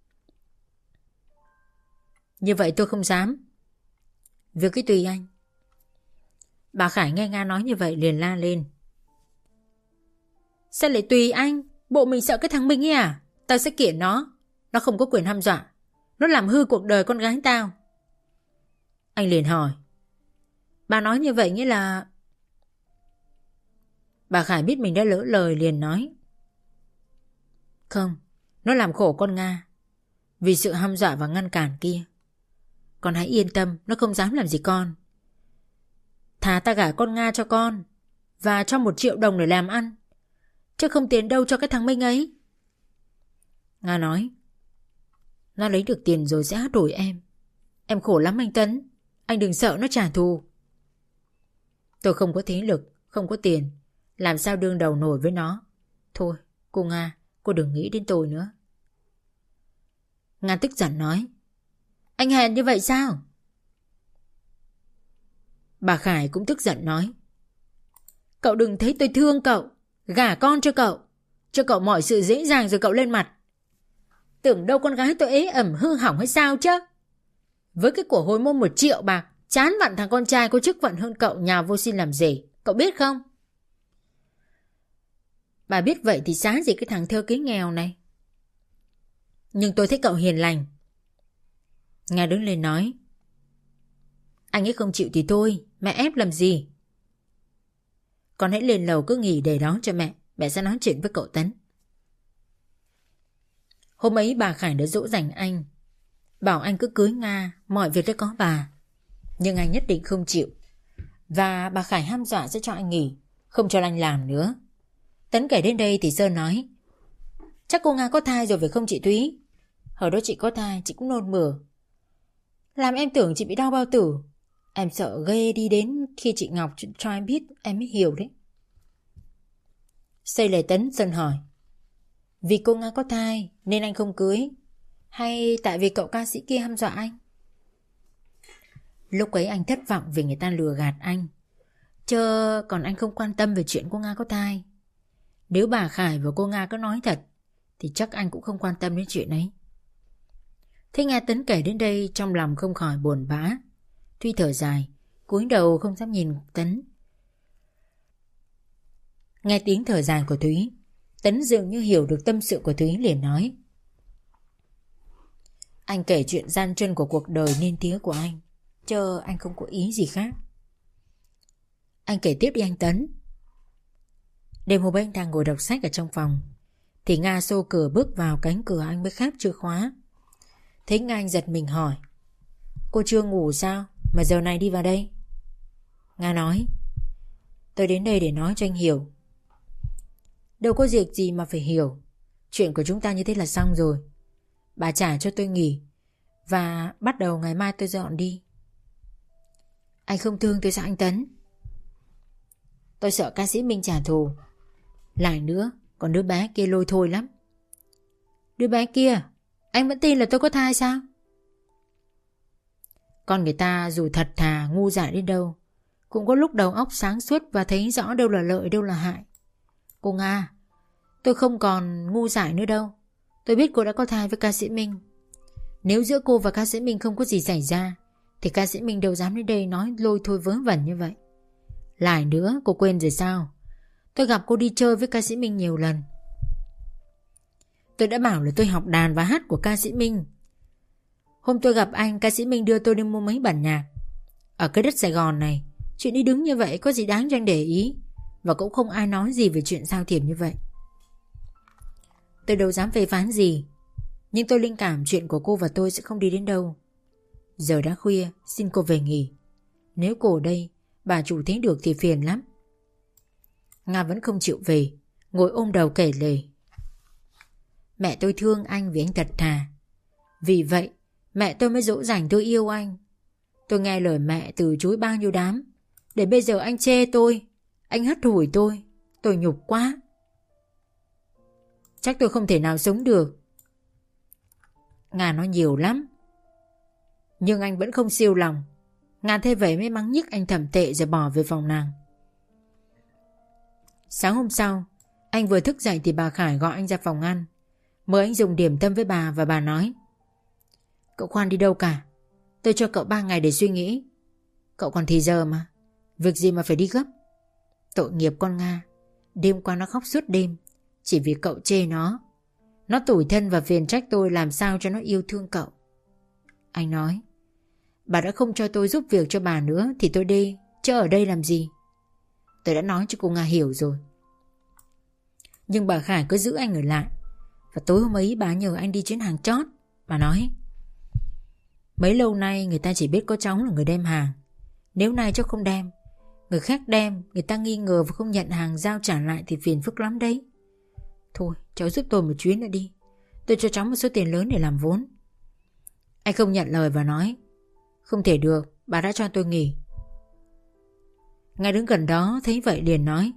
Như vậy tôi không dám. Việc cứ tùy anh. Bà Khải nghe Nga nói như vậy liền la lên: Sao lại tùy anh? Bộ mình sợ cái thằng Minh ấy à? Tao sẽ kiện nó. Nó không có quyền hăm dọa. Nó làm hư cuộc đời con gái tao. Anh liền hỏi: Bà nói như vậy nghĩa là... Bà Khải biết mình đã lỡ lời liền nói: Không, nó làm khổ con Nga vì sự hăm dọa và ngăn cản kia. Con hãy yên tâm, nó không dám làm gì con. Thà ta gả con Nga cho con và cho một triệu đồng để làm ăn, chứ không tiền đâu cho cái thằng Minh ấy. Nga nói: Nó lấy được tiền rồi sẽ hát đổi em. Em khổ lắm anh Tấn. Anh đừng sợ nó trả thù. Tôi không có thế lực, không có tiền, làm sao đương đầu nổi với nó. Thôi, cô Nga, cô đừng nghĩ đến tôi nữa. Nga tức giận nói: Anh hèn như vậy sao? Bà Khải cũng tức giận nói: Cậu đừng thấy tôi thương cậu, gả con cho cậu, cho cậu mọi sự dễ dàng rồi cậu lên mặt. Tưởng đâu con gái tôi ế ẩm hư hỏng hay sao chứ? Với cái của hồi môn một triệu bạc, chán vặn thằng con trai có chức phận hơn cậu nhào vô xin làm rể, cậu biết không? Bà biết vậy thì xá gì cái thằng thơ ký nghèo này. Nhưng tôi thấy cậu hiền lành. Nga đứng lên nói: Anh ấy không chịu thì thôi, mẹ ép làm gì? Con hãy lên lầu cứ nghỉ để đó cho mẹ. Mẹ sẽ nói chuyện với cậu Tấn. Hôm ấy bà Khải đã dỗ dành anh, bảo anh cứ cưới Nga, mọi việc đã có bà. Nhưng anh nhất định không chịu. Và bà Khải hăm dọa sẽ cho anh nghỉ, không cho anh làm nữa. Tấn kể đến đây thì Sơn nói: Chắc cô Nga có thai rồi phải không chị Thúy? Hồi đó chị có thai, chị cũng nôn mửa. Làm em tưởng chị bị đau bao tử. Em sợ ghê, đi đến khi chị Ngọc cho em biết em mới hiểu đấy. Xây lời Tấn, Sơn hỏi: Vì cô Nga có thai nên anh không cưới, hay tại vì cậu ca sĩ kia hăm dọa anh? Lúc ấy anh thất vọng vì người ta lừa gạt anh, chớ còn anh không quan tâm về chuyện cô Nga có thai. Nếu bà Khải và cô Nga có nói thật thì chắc anh cũng không quan tâm đến chuyện ấy. Thế nghe Tấn kể đến đây, trong lòng không khỏi buồn bã. Thúy thở dài, cúi đầu không dám nhìn Tấn. Nghe tiếng thở dài của Thúy, Tấn dường như hiểu được tâm sự của Thúy liền nói: Anh kể chuyện gian truân của cuộc đời nên tía của anh, chớ anh không có ý gì khác. Anh kể tiếp đi anh Tấn. Đêm hôm ấy anh đang ngồi đọc sách ở trong phòng, thì Nga xô cửa bước vào, cánh cửa anh mới khép chưa khóa. Thấy Nga anh giật mình hỏi: Cô chưa ngủ sao mà giờ này đi vào đây? Nga nói: Tôi đến đây để nói cho anh hiểu. Đâu có việc gì mà phải hiểu. Chuyện của chúng ta như thế là xong rồi. Bà trả cho tôi nghỉ, và bắt đầu ngày mai tôi dọn đi. Anh không thương tôi sao anh Tấn? Tôi sợ ca sĩ Minh trả thù. Lại nữa, còn đứa bé kia lôi thôi lắm. Đứa bé kia, anh vẫn tin là tôi có thai sao? Con người ta dù thật thà ngu dại đến đâu, cũng có lúc đầu óc sáng suốt và thấy rõ đâu là lợi đâu là hại. Cô Nga, tôi không còn ngu dại nữa đâu. Tôi biết cô đã có thai với ca sĩ Minh. Nếu giữa cô và ca sĩ Minh không có gì xảy ra thì ca sĩ Minh đâu dám đến đây nói lôi thôi vớ vẩn như vậy. Lại nữa, cô quên rồi sao? Tôi gặp cô đi chơi với ca sĩ Minh nhiều lần. Tôi đã bảo là tôi học đàn và hát của ca sĩ Minh. Hôm tôi gặp anh, ca sĩ Minh đưa tôi đi mua mấy bản nhạc. Ở cái đất Sài Gòn này, chuyện đi đứng như vậy có gì đáng cho anh để ý. Và cũng không ai nói gì về chuyện giao thiệp như vậy. Tôi đâu dám phê phán gì, nhưng tôi linh cảm chuyện của cô và tôi sẽ không đi đến đâu. Giờ đã khuya, xin cô về nghỉ. Nếu cô ở đây, bà chủ thấy được thì phiền lắm. Nga vẫn không chịu về, ngồi ôm đầu kể lể. Mẹ tôi thương anh vì anh thật thà. Vì vậy, mẹ tôi mới dỗ dành tôi yêu anh. Tôi nghe lời mẹ từ chối bao nhiêu đám. Để bây giờ anh chê tôi, anh hất hủi tôi. Tôi nhục quá. Chắc tôi không thể nào sống được. Nga nói nhiều lắm, nhưng anh vẫn không siêu lòng. Nga thế vậy mới mắng nhức anh thầm tệ rồi bỏ về phòng nàng. Sáng hôm sau, anh vừa thức dậy thì bà Khải gọi anh ra phòng ăn, mời anh dùng điểm tâm với bà. Và bà nói: Cậu khoan đi đâu cả, tôi cho cậu ba ngày để suy nghĩ. Cậu còn thì giờ mà, việc gì mà phải đi gấp. Tội nghiệp con Nga, đêm qua nó khóc suốt đêm chỉ vì cậu chê nó. Nó tủi thân và phiền trách tôi làm sao cho nó yêu thương cậu. Anh nói: Bà đã không cho tôi giúp việc cho bà nữa thì tôi đi, chứ ở đây làm gì. Tôi đã nói cho cô Nga hiểu rồi. Nhưng bà Khải cứ giữ anh ở lại. Và tối hôm ấy bà nhờ anh đi chuyến hàng chót. Bà nói: Mấy lâu nay người ta chỉ biết có cháu là người đem hàng. Nếu nay cháu không đem, người khác đem, người ta nghi ngờ và không nhận hàng giao trả lại thì phiền phức lắm đấy. Thôi cháu giúp tôi một chuyến nữa đi, tôi cho cháu một số tiền lớn để làm vốn. Anh không nhận lời và nói: Không thể được, bà đã cho tôi nghỉ. Ngay đứng gần đó thấy vậy liền nói: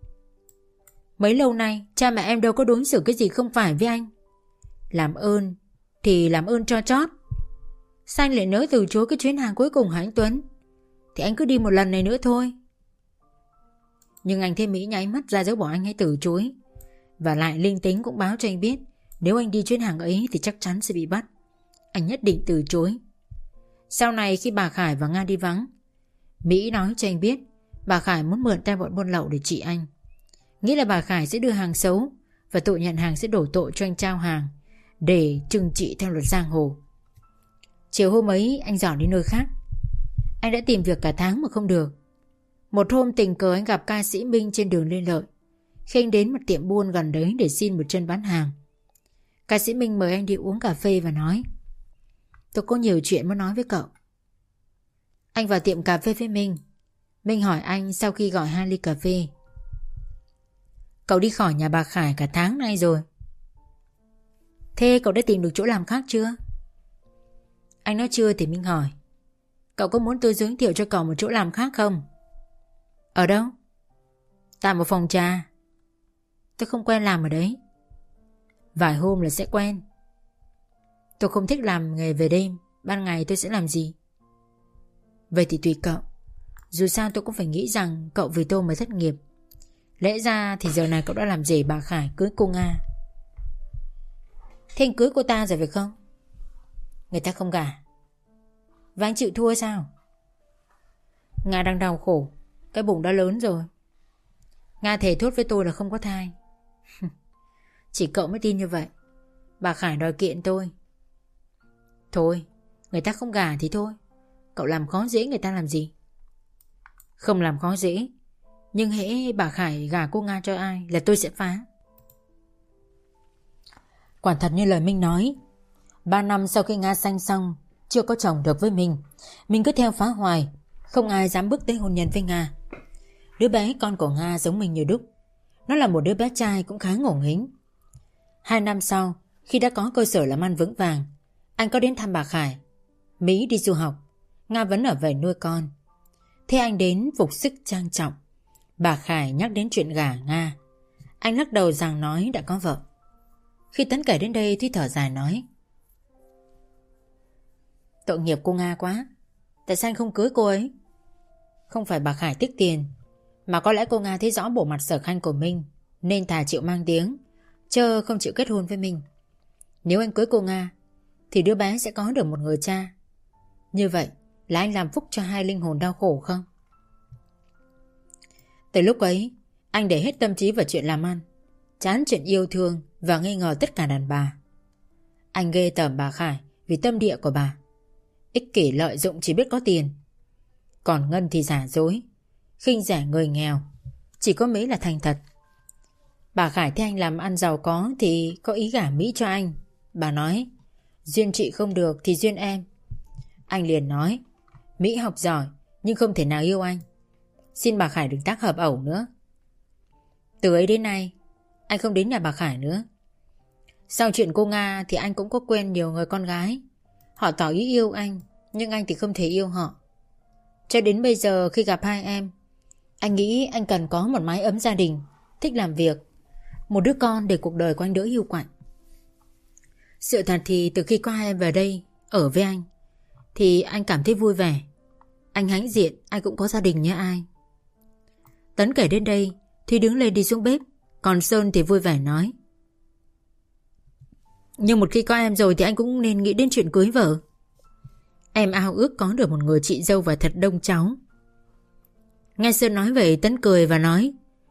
Mấy lâu nay cha mẹ em đâu có đối xử cái gì không phải với anh. Làm ơn thì làm ơn cho chót. Sao anh lại nỡ từ chối cái chuyến hàng cuối cùng hả anh Tuấn? Thì anh cứ đi một lần này nữa thôi. Nhưng anh thêm Mỹ nháy mắt ra dấu bỏ anh hãy từ chối. Và lại linh tính cũng báo cho anh biết nếu anh đi chuyến hàng ấy thì chắc chắn sẽ bị bắt. Anh nhất định từ chối. Sau này khi bà Khải và Nga đi vắng, Mỹ nói cho anh biết bà Khải muốn mượn tay bọn buôn lậu để trị anh. Nghĩ là bà Khải sẽ đưa hàng xấu và tội nhận hàng sẽ đổ tội cho anh trao hàng để trừng trị theo luật giang hồ. Chiều hôm ấy anh dọn đi nơi khác. Anh đã tìm việc cả tháng mà không được. Một hôm tình cờ anh gặp ca sĩ Minh trên đường Lê Lợi. Khi anh đến một tiệm buôn gần đấy để xin một chân bán hàng, ca sĩ Minh mời anh đi uống cà phê và nói: Tôi có nhiều chuyện muốn nói với cậu. Anh vào tiệm cà phê với Minh. Minh hỏi anh sau khi gọi hai ly cà phê: Cậu đi khỏi nhà bà Khải cả tháng nay rồi. Thế cậu đã tìm được chỗ làm khác chưa? Anh nói chưa thì Minh hỏi: Cậu có muốn tôi giới thiệu cho cậu một chỗ làm khác không? Ở đâu? Tại một phòng trà. Tôi không quen làm ở đấy. Vài hôm là sẽ quen. Tôi không thích làm nghề về đêm. Ban ngày tôi sẽ làm gì? Vậy thì tùy cậu. Dù sao tôi cũng phải nghĩ rằng cậu vì tôi mới thất nghiệp. Lẽ ra thì giờ này cậu đã làm rể bà Khải cưới cô Nga. Thế anh cưới cô ta rồi phải không? Người ta không gả. Và anh chịu thua sao? Nga đang đau khổ. Cái bụng đã lớn rồi. Nga thề thốt với tôi là không có thai. Chỉ cậu mới tin như vậy. Bà Khải đòi kiện tôi. Thôi, người ta không gả thì thôi. Cậu làm khó dễ người ta làm gì? Không làm khó dễ. Nhưng hễ bà Khải gả cô Nga cho ai là tôi sẽ phá. Quả thật như lời Minh nói. Ba năm sau khi Nga sanh xong, chưa có chồng được với mình, mình cứ theo phá hoài. Không ai dám bước tới hôn nhân với Nga. Đứa bé con của Nga giống mình như đúc. Nó là một đứa bé trai cũng khá ngổ nghĩnh. Hai năm sau, khi đã có cơ sở làm ăn vững vàng, anh có đến thăm bà Khải. Mỹ đi du học, Nga vẫn ở về nuôi con. Thế anh đến phục sức trang trọng. Bà Khải nhắc đến chuyện gả Nga. Anh lắc đầu rằng nói đã có vợ. Khi Tấn kể đến đây Thúy thở dài nói: Tội nghiệp cô Nga quá. Tại sao anh không cưới cô ấy? Không phải bà Khải tiếc tiền, mà có lẽ cô Nga thấy rõ bộ mặt sở khanh của mình nên thà chịu mang tiếng, chớ không chịu kết hôn với mình. Nếu anh cưới cô Nga thì đứa bé sẽ có được một người cha. Như vậy là anh làm phúc cho hai linh hồn đau khổ không? Từ lúc ấy, anh để hết tâm trí vào chuyện làm ăn, chán chuyện yêu thương và nghi ngờ tất cả đàn bà. Anh ghê tởm bà Khải vì tâm địa của bà. Ích kỷ lợi dụng chỉ biết có tiền. Còn Ngân thì giả dối, khinh rẻ người nghèo, chỉ có Mỹ là thành thật. Bà Khải thấy anh làm ăn giàu có thì có ý gả Mỹ cho anh. Bà nói, duyên chị không được thì duyên em. Anh liền nói, Mỹ học giỏi nhưng không thể nào yêu anh. Xin bà Khải đừng tác hợp ẩu nữa. Từ ấy đến nay, anh không đến nhà bà Khải nữa. Sau chuyện cô Nga thì anh cũng có quen nhiều người con gái. Họ tỏ ý yêu anh, nhưng anh thì không thể yêu họ. Cho đến bây giờ khi gặp hai em, anh nghĩ anh cần có một mái ấm gia đình, thích làm việc, một đứa con để cuộc đời của anh đỡ hiu quạnh. Sự thật thì từ khi có hai em về đây, ở với anh, thì anh cảm thấy vui vẻ. Anh hãnh diện, anh cũng có gia đình như ai. Tấn kể đến đây thì đứng lên đi xuống bếp. Còn Sơn thì vui vẻ nói, nhưng một khi có em rồi thì anh cũng nên nghĩ đến chuyện cưới vợ. Em ao ước có được một người chị dâu và thật đông cháu. Nghe Sơn nói vậy, Tấn cười và nói,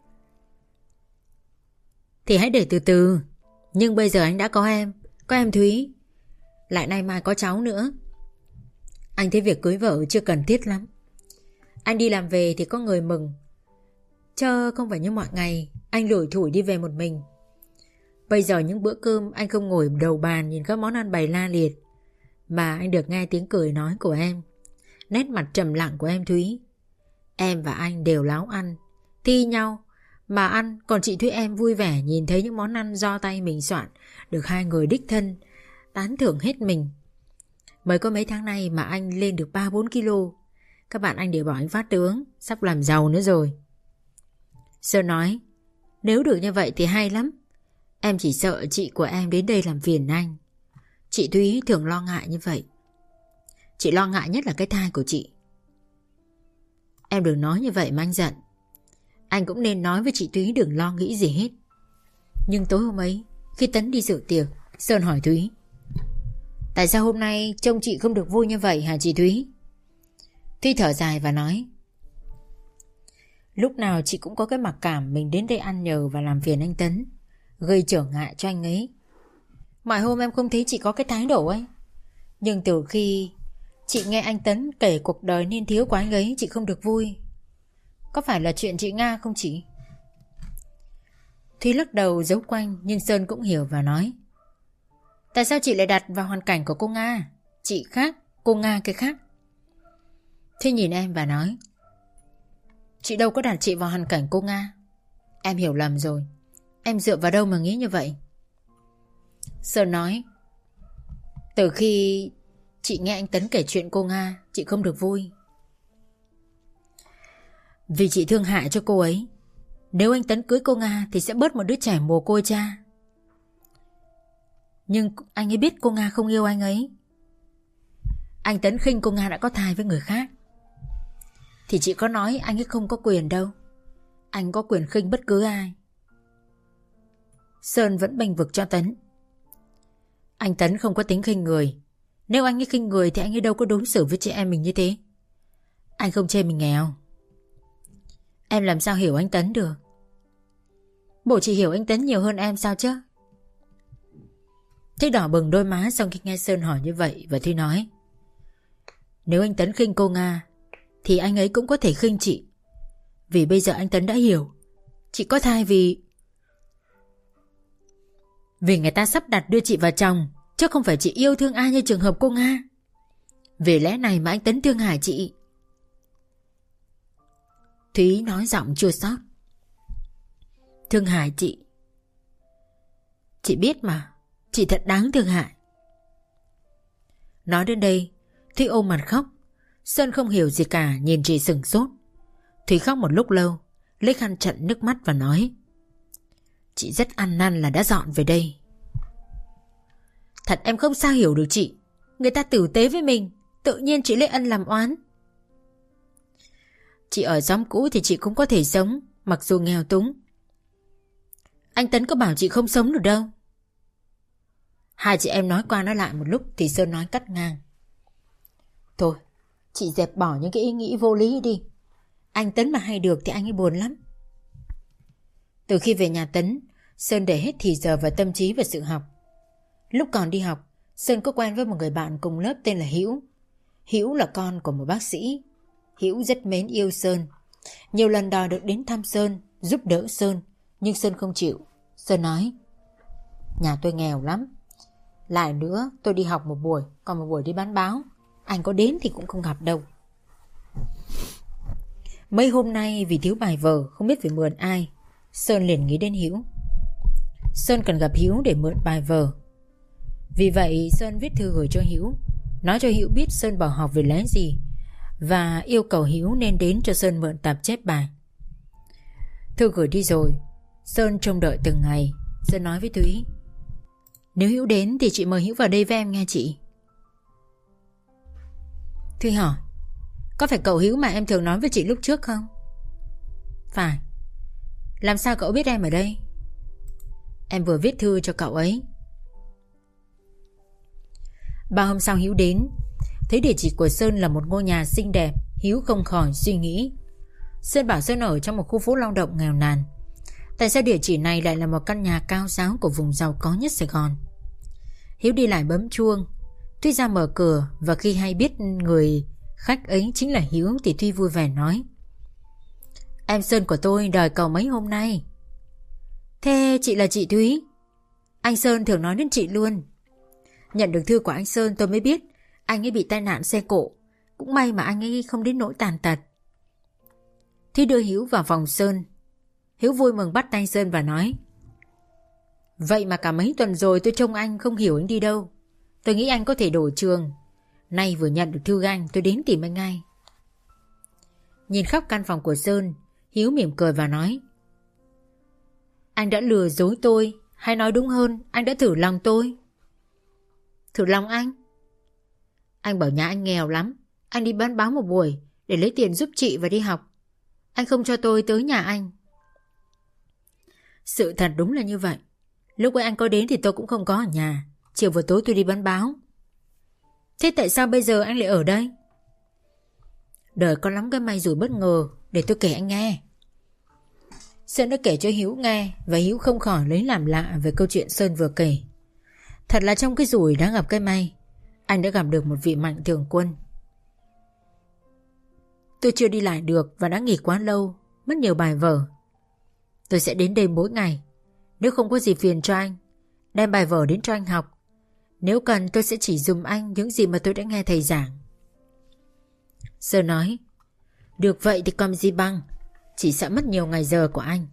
thì hãy để từ từ. Nhưng bây giờ anh đã có em, có em Thúy, lại nay mai có cháu nữa. Anh thấy việc cưới vợ chưa cần thiết lắm. Anh đi làm về thì có người mừng, chứ không phải như mọi ngày anh lủi thủi đi về một mình. Bây giờ những bữa cơm anh không ngồi đầu bàn nhìn các món ăn bày la liệt, mà anh được nghe tiếng cười nói của em, nét mặt trầm lặng của em Thúy. Em và anh đều láo ăn, thi nhau mà ăn. Còn chị Thúy em vui vẻ nhìn thấy những món ăn do tay mình soạn, được hai người đích thân tán thưởng hết mình. Mới có mấy tháng nay mà anh lên được ba bốn kg. Các bạn anh đều bảo anh phát tướng, sắp làm giàu nữa rồi. Sơn nói, nếu được như vậy thì hay lắm. Em chỉ sợ chị của em đến đây làm phiền anh. Chị Thúy thường lo ngại như vậy. Chị lo ngại nhất là cái thai của chị. Em đừng nói như vậy mà anh giận. Anh cũng nên nói với chị Thúy đừng lo nghĩ gì hết. Nhưng tối hôm ấy, khi Tấn đi dự tiệc, Sơn hỏi Thúy, tại sao hôm nay trông chị không được vui như vậy hả chị Thúy? Thúy thở dài và nói, lúc nào chị cũng có cái mặc cảm mình đến đây ăn nhờ và làm phiền anh Tấn, gây trở ngại cho anh ấy. Mọi hôm em không thấy chị có cái thái độ ấy. Nhưng từ khi chị nghe anh Tấn kể cuộc đời niên thiếu của anh ấy, chị không được vui. Có phải là chuyện chị Nga không chị? Thúy lắc đầu giấu quanh, nhưng Sơn cũng hiểu và nói, tại sao chị lại đặt vào hoàn cảnh của cô Nga? Chị khác, cô Nga cái khác. Thúy nhìn em và nói, chị đâu có đặt chị vào hoàn cảnh cô Nga. Em hiểu lầm rồi. Em dựa vào đâu mà nghĩ như vậy? Sơn nói, từ khi chị nghe anh Tấn kể chuyện cô Nga, chị không được vui. Vì chị thương hại cho cô ấy. Nếu anh Tấn cưới cô Nga thì sẽ bớt một đứa trẻ mồ côi cha. Nhưng anh ấy biết cô Nga không yêu anh ấy. Anh Tấn khinh cô Nga đã có thai với người khác. Thì chị có nói anh ấy không có quyền đâu. Anh có quyền khinh bất cứ ai. Sơn vẫn bênh vực cho Tấn. Anh Tấn không có tính khinh người. Nếu anh ấy khinh người thì anh ấy đâu có đối xử với chị em mình như thế. Anh không chê mình nghèo. Em làm sao hiểu anh Tấn được? Bộ chị hiểu anh Tấn nhiều hơn em sao chứ? Thích đỏ bừng đôi má sau khi nghe Sơn hỏi như vậy. Và Thúy nói, nếu anh Tấn khinh cô Nga thì anh ấy cũng có thể khinh chị. Vì bây giờ anh Tấn đã hiểu chị có thai vì Vì người ta sắp đặt đưa chị vào chồng, chứ không phải chị yêu thương ai như trường hợp cô Nga. Vì lẽ này mà anh Tấn thương hại chị. Thúy nói giọng chua xót. Thương hại chị? Chị biết mà, chị thật đáng thương hại. Nói đến đây, Thúy ôm mặt khóc. Sơn không hiểu gì cả, nhìn chị sửng sốt. Thúy khóc một lúc lâu, lấy khăn chặn nước mắt và nói, chị rất ăn năn là đã dọn về đây. Thật em không sao hiểu được chị. Người ta tử tế với mình, tự nhiên chị lấy ân làm oán. Chị ở xóm cũ thì chị cũng có thể sống, mặc dù nghèo túng. Anh Tấn có bảo chị không sống được đâu. Hai chị em nói qua nói lại một lúc thì Sơn nói cắt ngang, thôi, Chị dẹp bỏ những cái ý nghĩ vô lý đi. Anh Tấn mà hay được thì anh ấy buồn lắm. Từ khi về nhà Tấn, Sơn để hết thì giờ và tâm trí vào sự học. Lúc còn đi học, Sơn có quen với một người bạn cùng lớp tên là Hữu. Hữu là con của một bác sĩ. Hữu rất mến yêu Sơn. Nhiều lần đòi được đến thăm Sơn, giúp đỡ Sơn, nhưng Sơn không chịu. Sơn nói: nhà tôi nghèo lắm. Lại nữa, tôi đi học một buổi, còn một buổi đi bán báo. Anh có đến thì cũng không gặp đâu. Mấy hôm nay vì thiếu bài vở, không biết phải mượn ai, Sơn liền nghĩ đến Hữu. Sơn cần gặp Hữu để mượn bài vở. Vì vậy Sơn viết thư gửi cho Hữu, nói cho Hữu biết Sơn bỏ học vì lẽ gì, và yêu cầu Hữu nên đến cho Sơn mượn tạp chép bài. Thư gửi đi rồi, Sơn trông đợi từng ngày. Sơn nói với Thúy: nếu Hữu đến thì chị mời Hữu vào đây với em nghe chị. Thúy hỏi: có phải cậu Hữu mà em thường nói với chị lúc trước không? Phải. Làm sao cậu biết em ở đây? Em vừa viết thư cho cậu ấy. Ba hôm sau Hữu đến, thấy địa chỉ của Sơn là một ngôi nhà xinh đẹp. Hữu không khỏi suy nghĩ. Sơn bảo Sơn ở trong một khu phố lao động nghèo nàn. Tại sao địa chỉ này lại là một căn nhà cao giáo của vùng giàu có nhất Sài Gòn? Hữu đi lại bấm chuông. Thuy ra mở cửa, và khi hay biết người khách ấy chính là Hữu thì Thuy vui vẻ nói: em Sơn của tôi đòi cậu mấy hôm nay. Thế chị là chị Thúy? Anh Sơn thường nói đến chị luôn. Nhận được thư của anh Sơn tôi mới biết anh ấy bị tai nạn xe cộ. Cũng may mà anh ấy không đến nỗi tàn tật. Thúy đưa Hữu vào phòng Sơn. Hữu vui mừng bắt tay Sơn và nói: vậy mà cả mấy tuần rồi tôi trông anh không hiểu anh đi đâu. Tôi nghĩ anh có thể đổi trường. Nay vừa nhận được thư anh, tôi đến tìm anh ngay. Nhìn khắp căn phòng của Sơn, Hữu mỉm cười và nói: anh đã lừa dối tôi, hay nói đúng hơn, anh đã thử lòng tôi. Thử lòng anh? Anh bảo nhà anh nghèo lắm, anh đi bán báo một buổi để lấy tiền giúp chị và đi học. Anh không cho tôi tới nhà anh. Sự thật đúng là như vậy. Lúc ấy anh có đến thì tôi cũng không có ở nhà. Chiều vừa tối tôi đi bán báo. Thế tại sao bây giờ anh lại ở đây? Đời có lắm cái may rủi bất ngờ. Để tôi kể anh nghe. Sơn đã kể cho Hữu nghe, và Hữu không khỏi lấy làm lạ về câu chuyện Sơn vừa kể. Thật là trong cái rủi đã gặp cái may, anh đã gặp được một vị mạnh thường quân. Tôi chưa đi lại được và đã nghỉ quá lâu, mất nhiều bài vở. Tôi sẽ đến đây mỗi ngày. Nếu không có gì phiền cho anh, đem bài vở đến cho anh học. Nếu cần tôi sẽ chỉ dùm anh những gì mà tôi đã nghe thầy giảng. Sơn nói: được vậy thì còn gì bằng. Chỉ sợ mất nhiều ngày giờ của anh.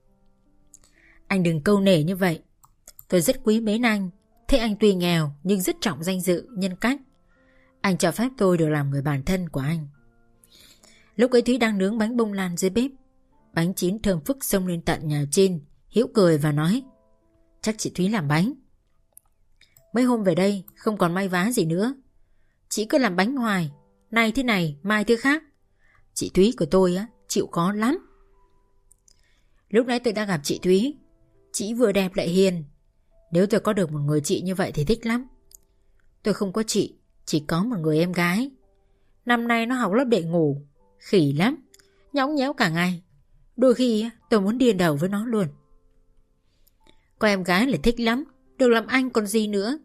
Anh đừng câu nể như vậy. Tôi rất quý mến anh. Thế anh tuy nghèo nhưng rất trọng danh dự, nhân cách. Anh cho phép tôi được làm người bạn thân của anh. Lúc ấy Thúy đang nướng bánh bông lan dưới bếp. Bánh chín thơm phức xông lên tận nhà trên. Hữu cười và nói: chắc chị Thúy làm bánh. Mấy hôm về đây không còn may vá gì nữa. Chị cứ làm bánh hoài, nay thế này mai thế khác. Chị Thúy của tôi á chịu khó lắm. Lúc nãy tôi đã gặp chị Thúy. Chị vừa đẹp lại hiền. Nếu tôi có được một người chị như vậy thì thích lắm. Tôi không có chị, chỉ có một người em gái. Năm nay nó học lớp đệ ngủ. Khỉ lắm, nhõng nhẽo cả ngày. Đôi khi tôi muốn điên đầu với nó luôn. Có em gái là thích lắm. Được làm anh còn gì nữa.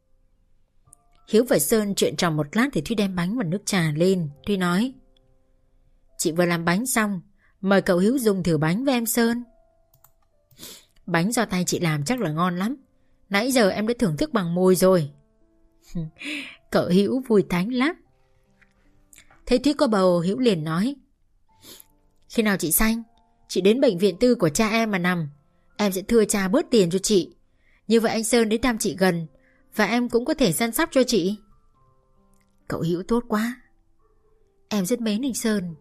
Hiếu và Sơn chuyện trò một lát thì Thúy đem bánh và nước trà lên. Thúy nói: chị vừa làm bánh xong, mời cậu Hiếu dùng thử bánh với em Sơn. Bánh do tay chị làm chắc là ngon lắm. Nãy giờ em đã thưởng thức bằng môi rồi. Cậu Hiếu vui tánh lắm. Thấy Thúy có bầu, Hiếu liền nói: khi nào chị sanh, chị đến bệnh viện tư của cha em mà nằm. Em sẽ thưa cha bớt tiền cho chị. Như vậy anh Sơn đến thăm chị gần, và em cũng có thể săn sóc cho chị. Cậu Hiếu tốt quá. Em rất mến anh Sơn.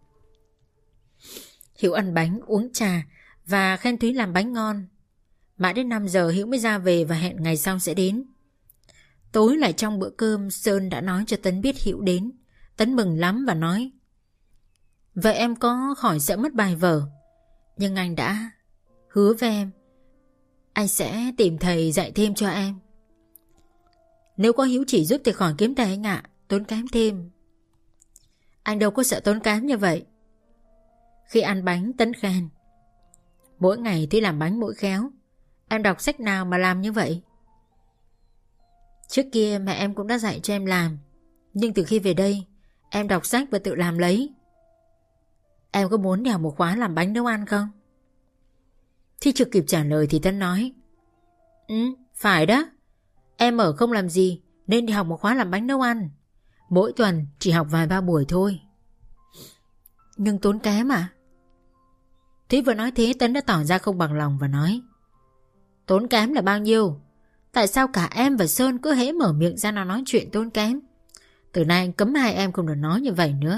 Hiếu ăn bánh, uống trà và khen Thúy làm bánh ngon. Mãi đến năm giờ Hiếu mới ra về và hẹn ngày sau sẽ đến. Tối lại trong bữa cơm, Sơn đã nói cho Tấn biết Hiếu đến. Tấn mừng lắm và nói: vậy em có khỏi sợ mất bài vở. Nhưng anh đã hứa với em, anh sẽ tìm thầy dạy thêm cho em. Nếu có Hiếu chỉ giúp thì khỏi kiếm thầy anh ạ, tốn kém thêm. Anh đâu có sợ tốn kém như vậy. Khi ăn bánh Tấn khen: mỗi ngày Thúy làm bánh mỗi khéo. Em đọc sách nào mà làm như vậy? Trước kia mẹ em cũng đã dạy cho em làm, nhưng từ khi về đây em đọc sách và tự làm lấy. Em có muốn đi học một khóa làm bánh nấu ăn không? Thi chưa kịp trả lời thì Tấn nói: Ừ, phải đó. Em ở không làm gì nên đi học một khóa làm bánh nấu ăn. Mỗi tuần chỉ học vài ba buổi thôi. Nhưng tốn kém à? Thúy vừa nói thế, Tấn đã tỏ ra không bằng lòng và nói: Tốn kém là bao nhiêu? Tại sao cả em và Sơn cứ hễ mở miệng ra nó nói chuyện tốn kém? Từ nay anh cấm hai em không được nói như vậy nữa.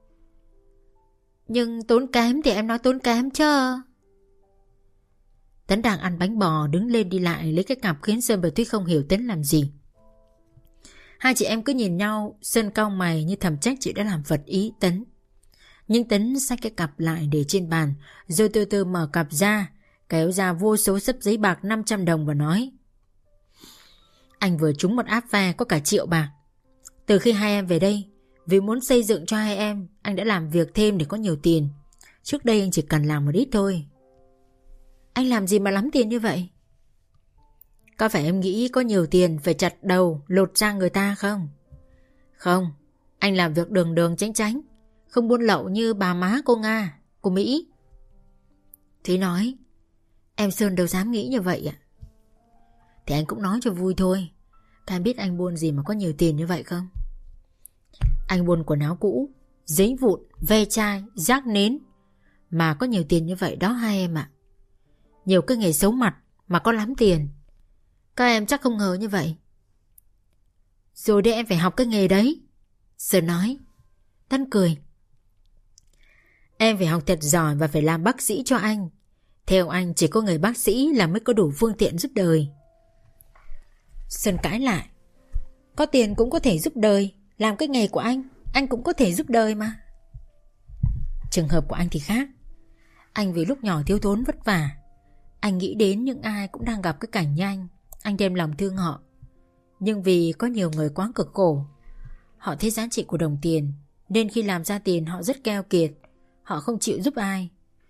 Nhưng tốn kém thì em nói tốn kém chứ. Tấn đang ăn bánh bò đứng lên đi lại lấy cái cặp khiến Sơn và Thúy không hiểu Tấn làm gì. Hai chị em cứ nhìn nhau. Sơn cau mày như thầm trách chị đã làm vật ý Tấn. Nhưng Tấn xách cái cặp lại để trên bàn, rồi từ từ mở cặp ra, kéo ra vô số xấp giấy bạc năm trăm đồng và nói: Anh vừa trúng một áp ve có cả triệu bạc. Từ khi hai em về đây, vì muốn xây dựng cho hai em, anh đã làm việc thêm để có nhiều tiền. Trước đây anh chỉ cần làm một ít thôi. Anh làm gì mà lắm tiền như vậy? Có phải em nghĩ có nhiều tiền phải chặt đầu lột da người ta không? Không, anh làm việc đường đường tránh tránh, không buôn lậu như bà má cô Nga, cô Mỹ. Thúy nói: Em Sơn đâu dám nghĩ như vậy ạ. Thì anh cũng nói cho vui thôi. Các em biết anh buôn gì mà có nhiều tiền như vậy không? Anh buôn quần áo cũ, giấy vụn, ve chai, rác nến, mà có nhiều tiền như vậy đó hai em ạ. Nhiều cái nghề xấu mặt mà có lắm tiền. Các em chắc không ngờ như vậy. Rồi đây em phải học cái nghề đấy, Sơn nói. Tấn cười: Em phải học thật giỏi và phải làm bác sĩ cho anh. Theo anh chỉ có người bác sĩ là mới có đủ phương tiện giúp đời. Sơn cãi lại: Có tiền cũng có thể giúp đời. Làm cái nghề của anh, anh cũng có thể giúp đời mà. Trường hợp của anh thì khác. Anh vì lúc nhỏ thiếu thốn vất vả. Anh nghĩ đến những ai cũng đang gặp cái cảnh như anh. Anh đem lòng thương họ. Nhưng vì có nhiều người quá cực khổ, họ thấy giá trị của đồng tiền, nên khi làm ra tiền họ rất keo kiệt. Họ không chịu giúp ai.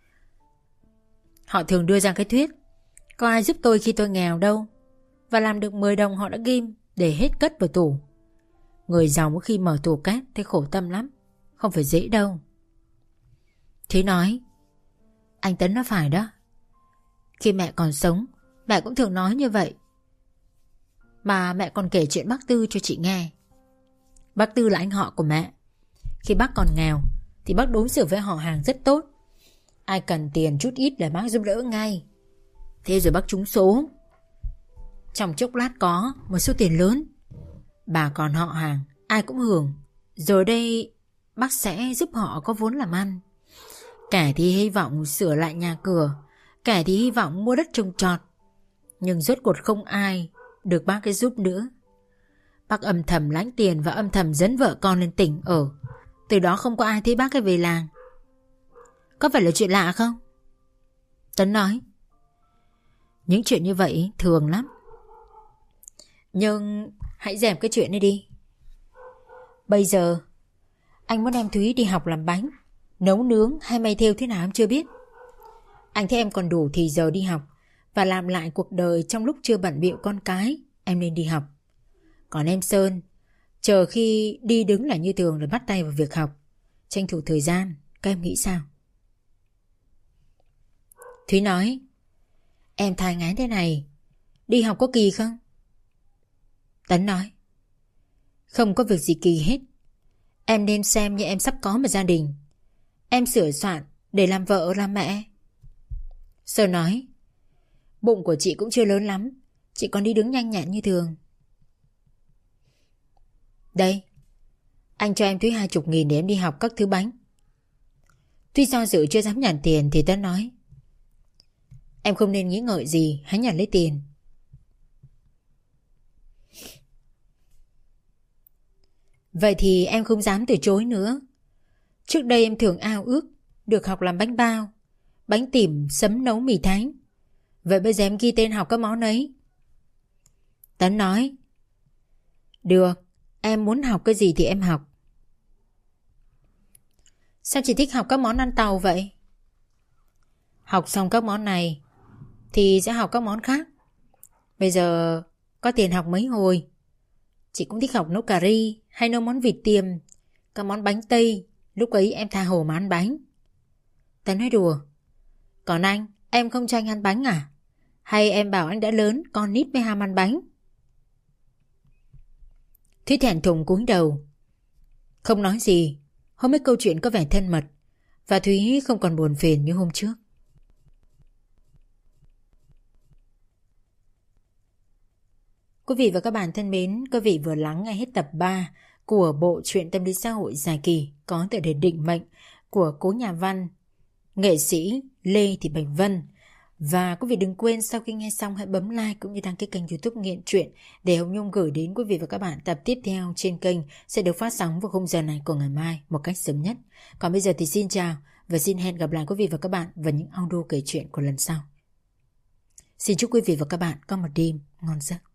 Họ thường đưa ra cái thuyết: Có ai giúp tôi khi tôi nghèo đâu. Và làm được mười đồng họ đã ghim để hết cất vào tủ. Người giàu mỗi khi mở tủ cát thấy khổ tâm lắm. Không phải dễ đâu. Thúy nói: Anh Tấn nó phải đó. Khi mẹ còn sống, mẹ cũng thường nói như vậy. Mà mẹ còn kể chuyện bác Tư cho chị nghe. Bác Tư là anh họ của mẹ. Khi bác còn nghèo thì bác đối xử với họ hàng rất tốt. Ai cần tiền chút ít là bác giúp đỡ ngay. Thế rồi bác trúng số. Trong chốc lát có một số tiền lớn. Bà còn họ hàng, ai cũng hưởng. Rồi đây bác sẽ giúp họ có vốn làm ăn. Kẻ thì hy vọng sửa lại nhà cửa, kẻ thì hy vọng mua đất trồng trọt. Nhưng rốt cuộc không ai được bác ấy giúp nữa. Bác âm thầm lãnh tiền và âm thầm dẫn vợ con lên tỉnh ở. Từ đó không có ai thấy bác ấy về làng. Có phải là chuyện lạ không? Tấn nói: Những chuyện như vậy thường lắm. Nhưng hãy dẹp cái chuyện này đi. Bây giờ anh muốn em Thúy đi học làm bánh, nấu nướng hay may thêu thế nào em chưa biết. Anh thấy em còn đủ thì giờ đi học và làm lại cuộc đời trong lúc chưa bận bịu con cái. Em nên đi học. Còn em Sơn, chờ khi đi đứng là như thường rồi bắt tay vào việc học, tranh thủ thời gian. Các em nghĩ sao? Thúy nói: Em thai ngán thế này, đi học có kỳ không? Tấn nói: Không có việc gì kỳ hết. Em nên xem như em sắp có một gia đình. Em sửa soạn để làm vợ làm mẹ. Sơn nói: Bụng của chị cũng chưa lớn lắm, chị còn đi đứng nhanh nhẹn như thường. Đây, anh cho em Thúy hai chục nghìn để em đi học các thứ bánh. Tuy do dự chưa dám nhận tiền thì Tấn nói: Em không nên nghĩ ngợi gì, hãy nhận lấy tiền. Vậy thì em không dám từ chối nữa. Trước đây em thường ao ước được học làm bánh bao, bánh tỉm, sấm nấu mì thánh. Vậy bây giờ em ghi tên học các món ấy. Tấn nói: Được, em muốn học cái gì thì em học. Sao chị thích học các món ăn tàu vậy? Học xong các món này thì sẽ học các món khác. Bây giờ có tiền học mấy hồi. Chị cũng thích học nấu cà ri hay nấu món vịt tiềm, các món bánh tây. Lúc ấy em tha hồ mà ăn bánh. Tớ nói đùa. Còn anh, em không cho anh ăn bánh à? Hay em bảo anh đã lớn, con nít mới ham ăn bánh? Thúy thẹn thùng cúi đầu, không nói gì. Hôm ấy câu chuyện có vẻ thân mật, và Thúy không còn buồn phiền như hôm trước. Quý vị và các bạn thân mến, quý vị vừa lắng nghe hết tập ba của bộ truyện tâm lý xã hội dài kỳ có tựa đề Định Mệnh của cố nhà văn, nghệ sĩ Lê Thị Bạch Vân. Và quý vị đừng quên sau khi nghe xong hãy bấm like cũng như đăng ký kênh YouTube Nghiện Truyện để Hồng Nhung gửi đến quý vị và các bạn tập tiếp theo trên kênh sẽ được phát sóng vào khung giờ này của ngày mai một cách sớm nhất. Còn bây giờ thì xin chào và xin hẹn gặp lại quý vị và các bạn vào những audio kể chuyện của lần sau. Xin chúc quý vị và các bạn có một đêm ngon giấc.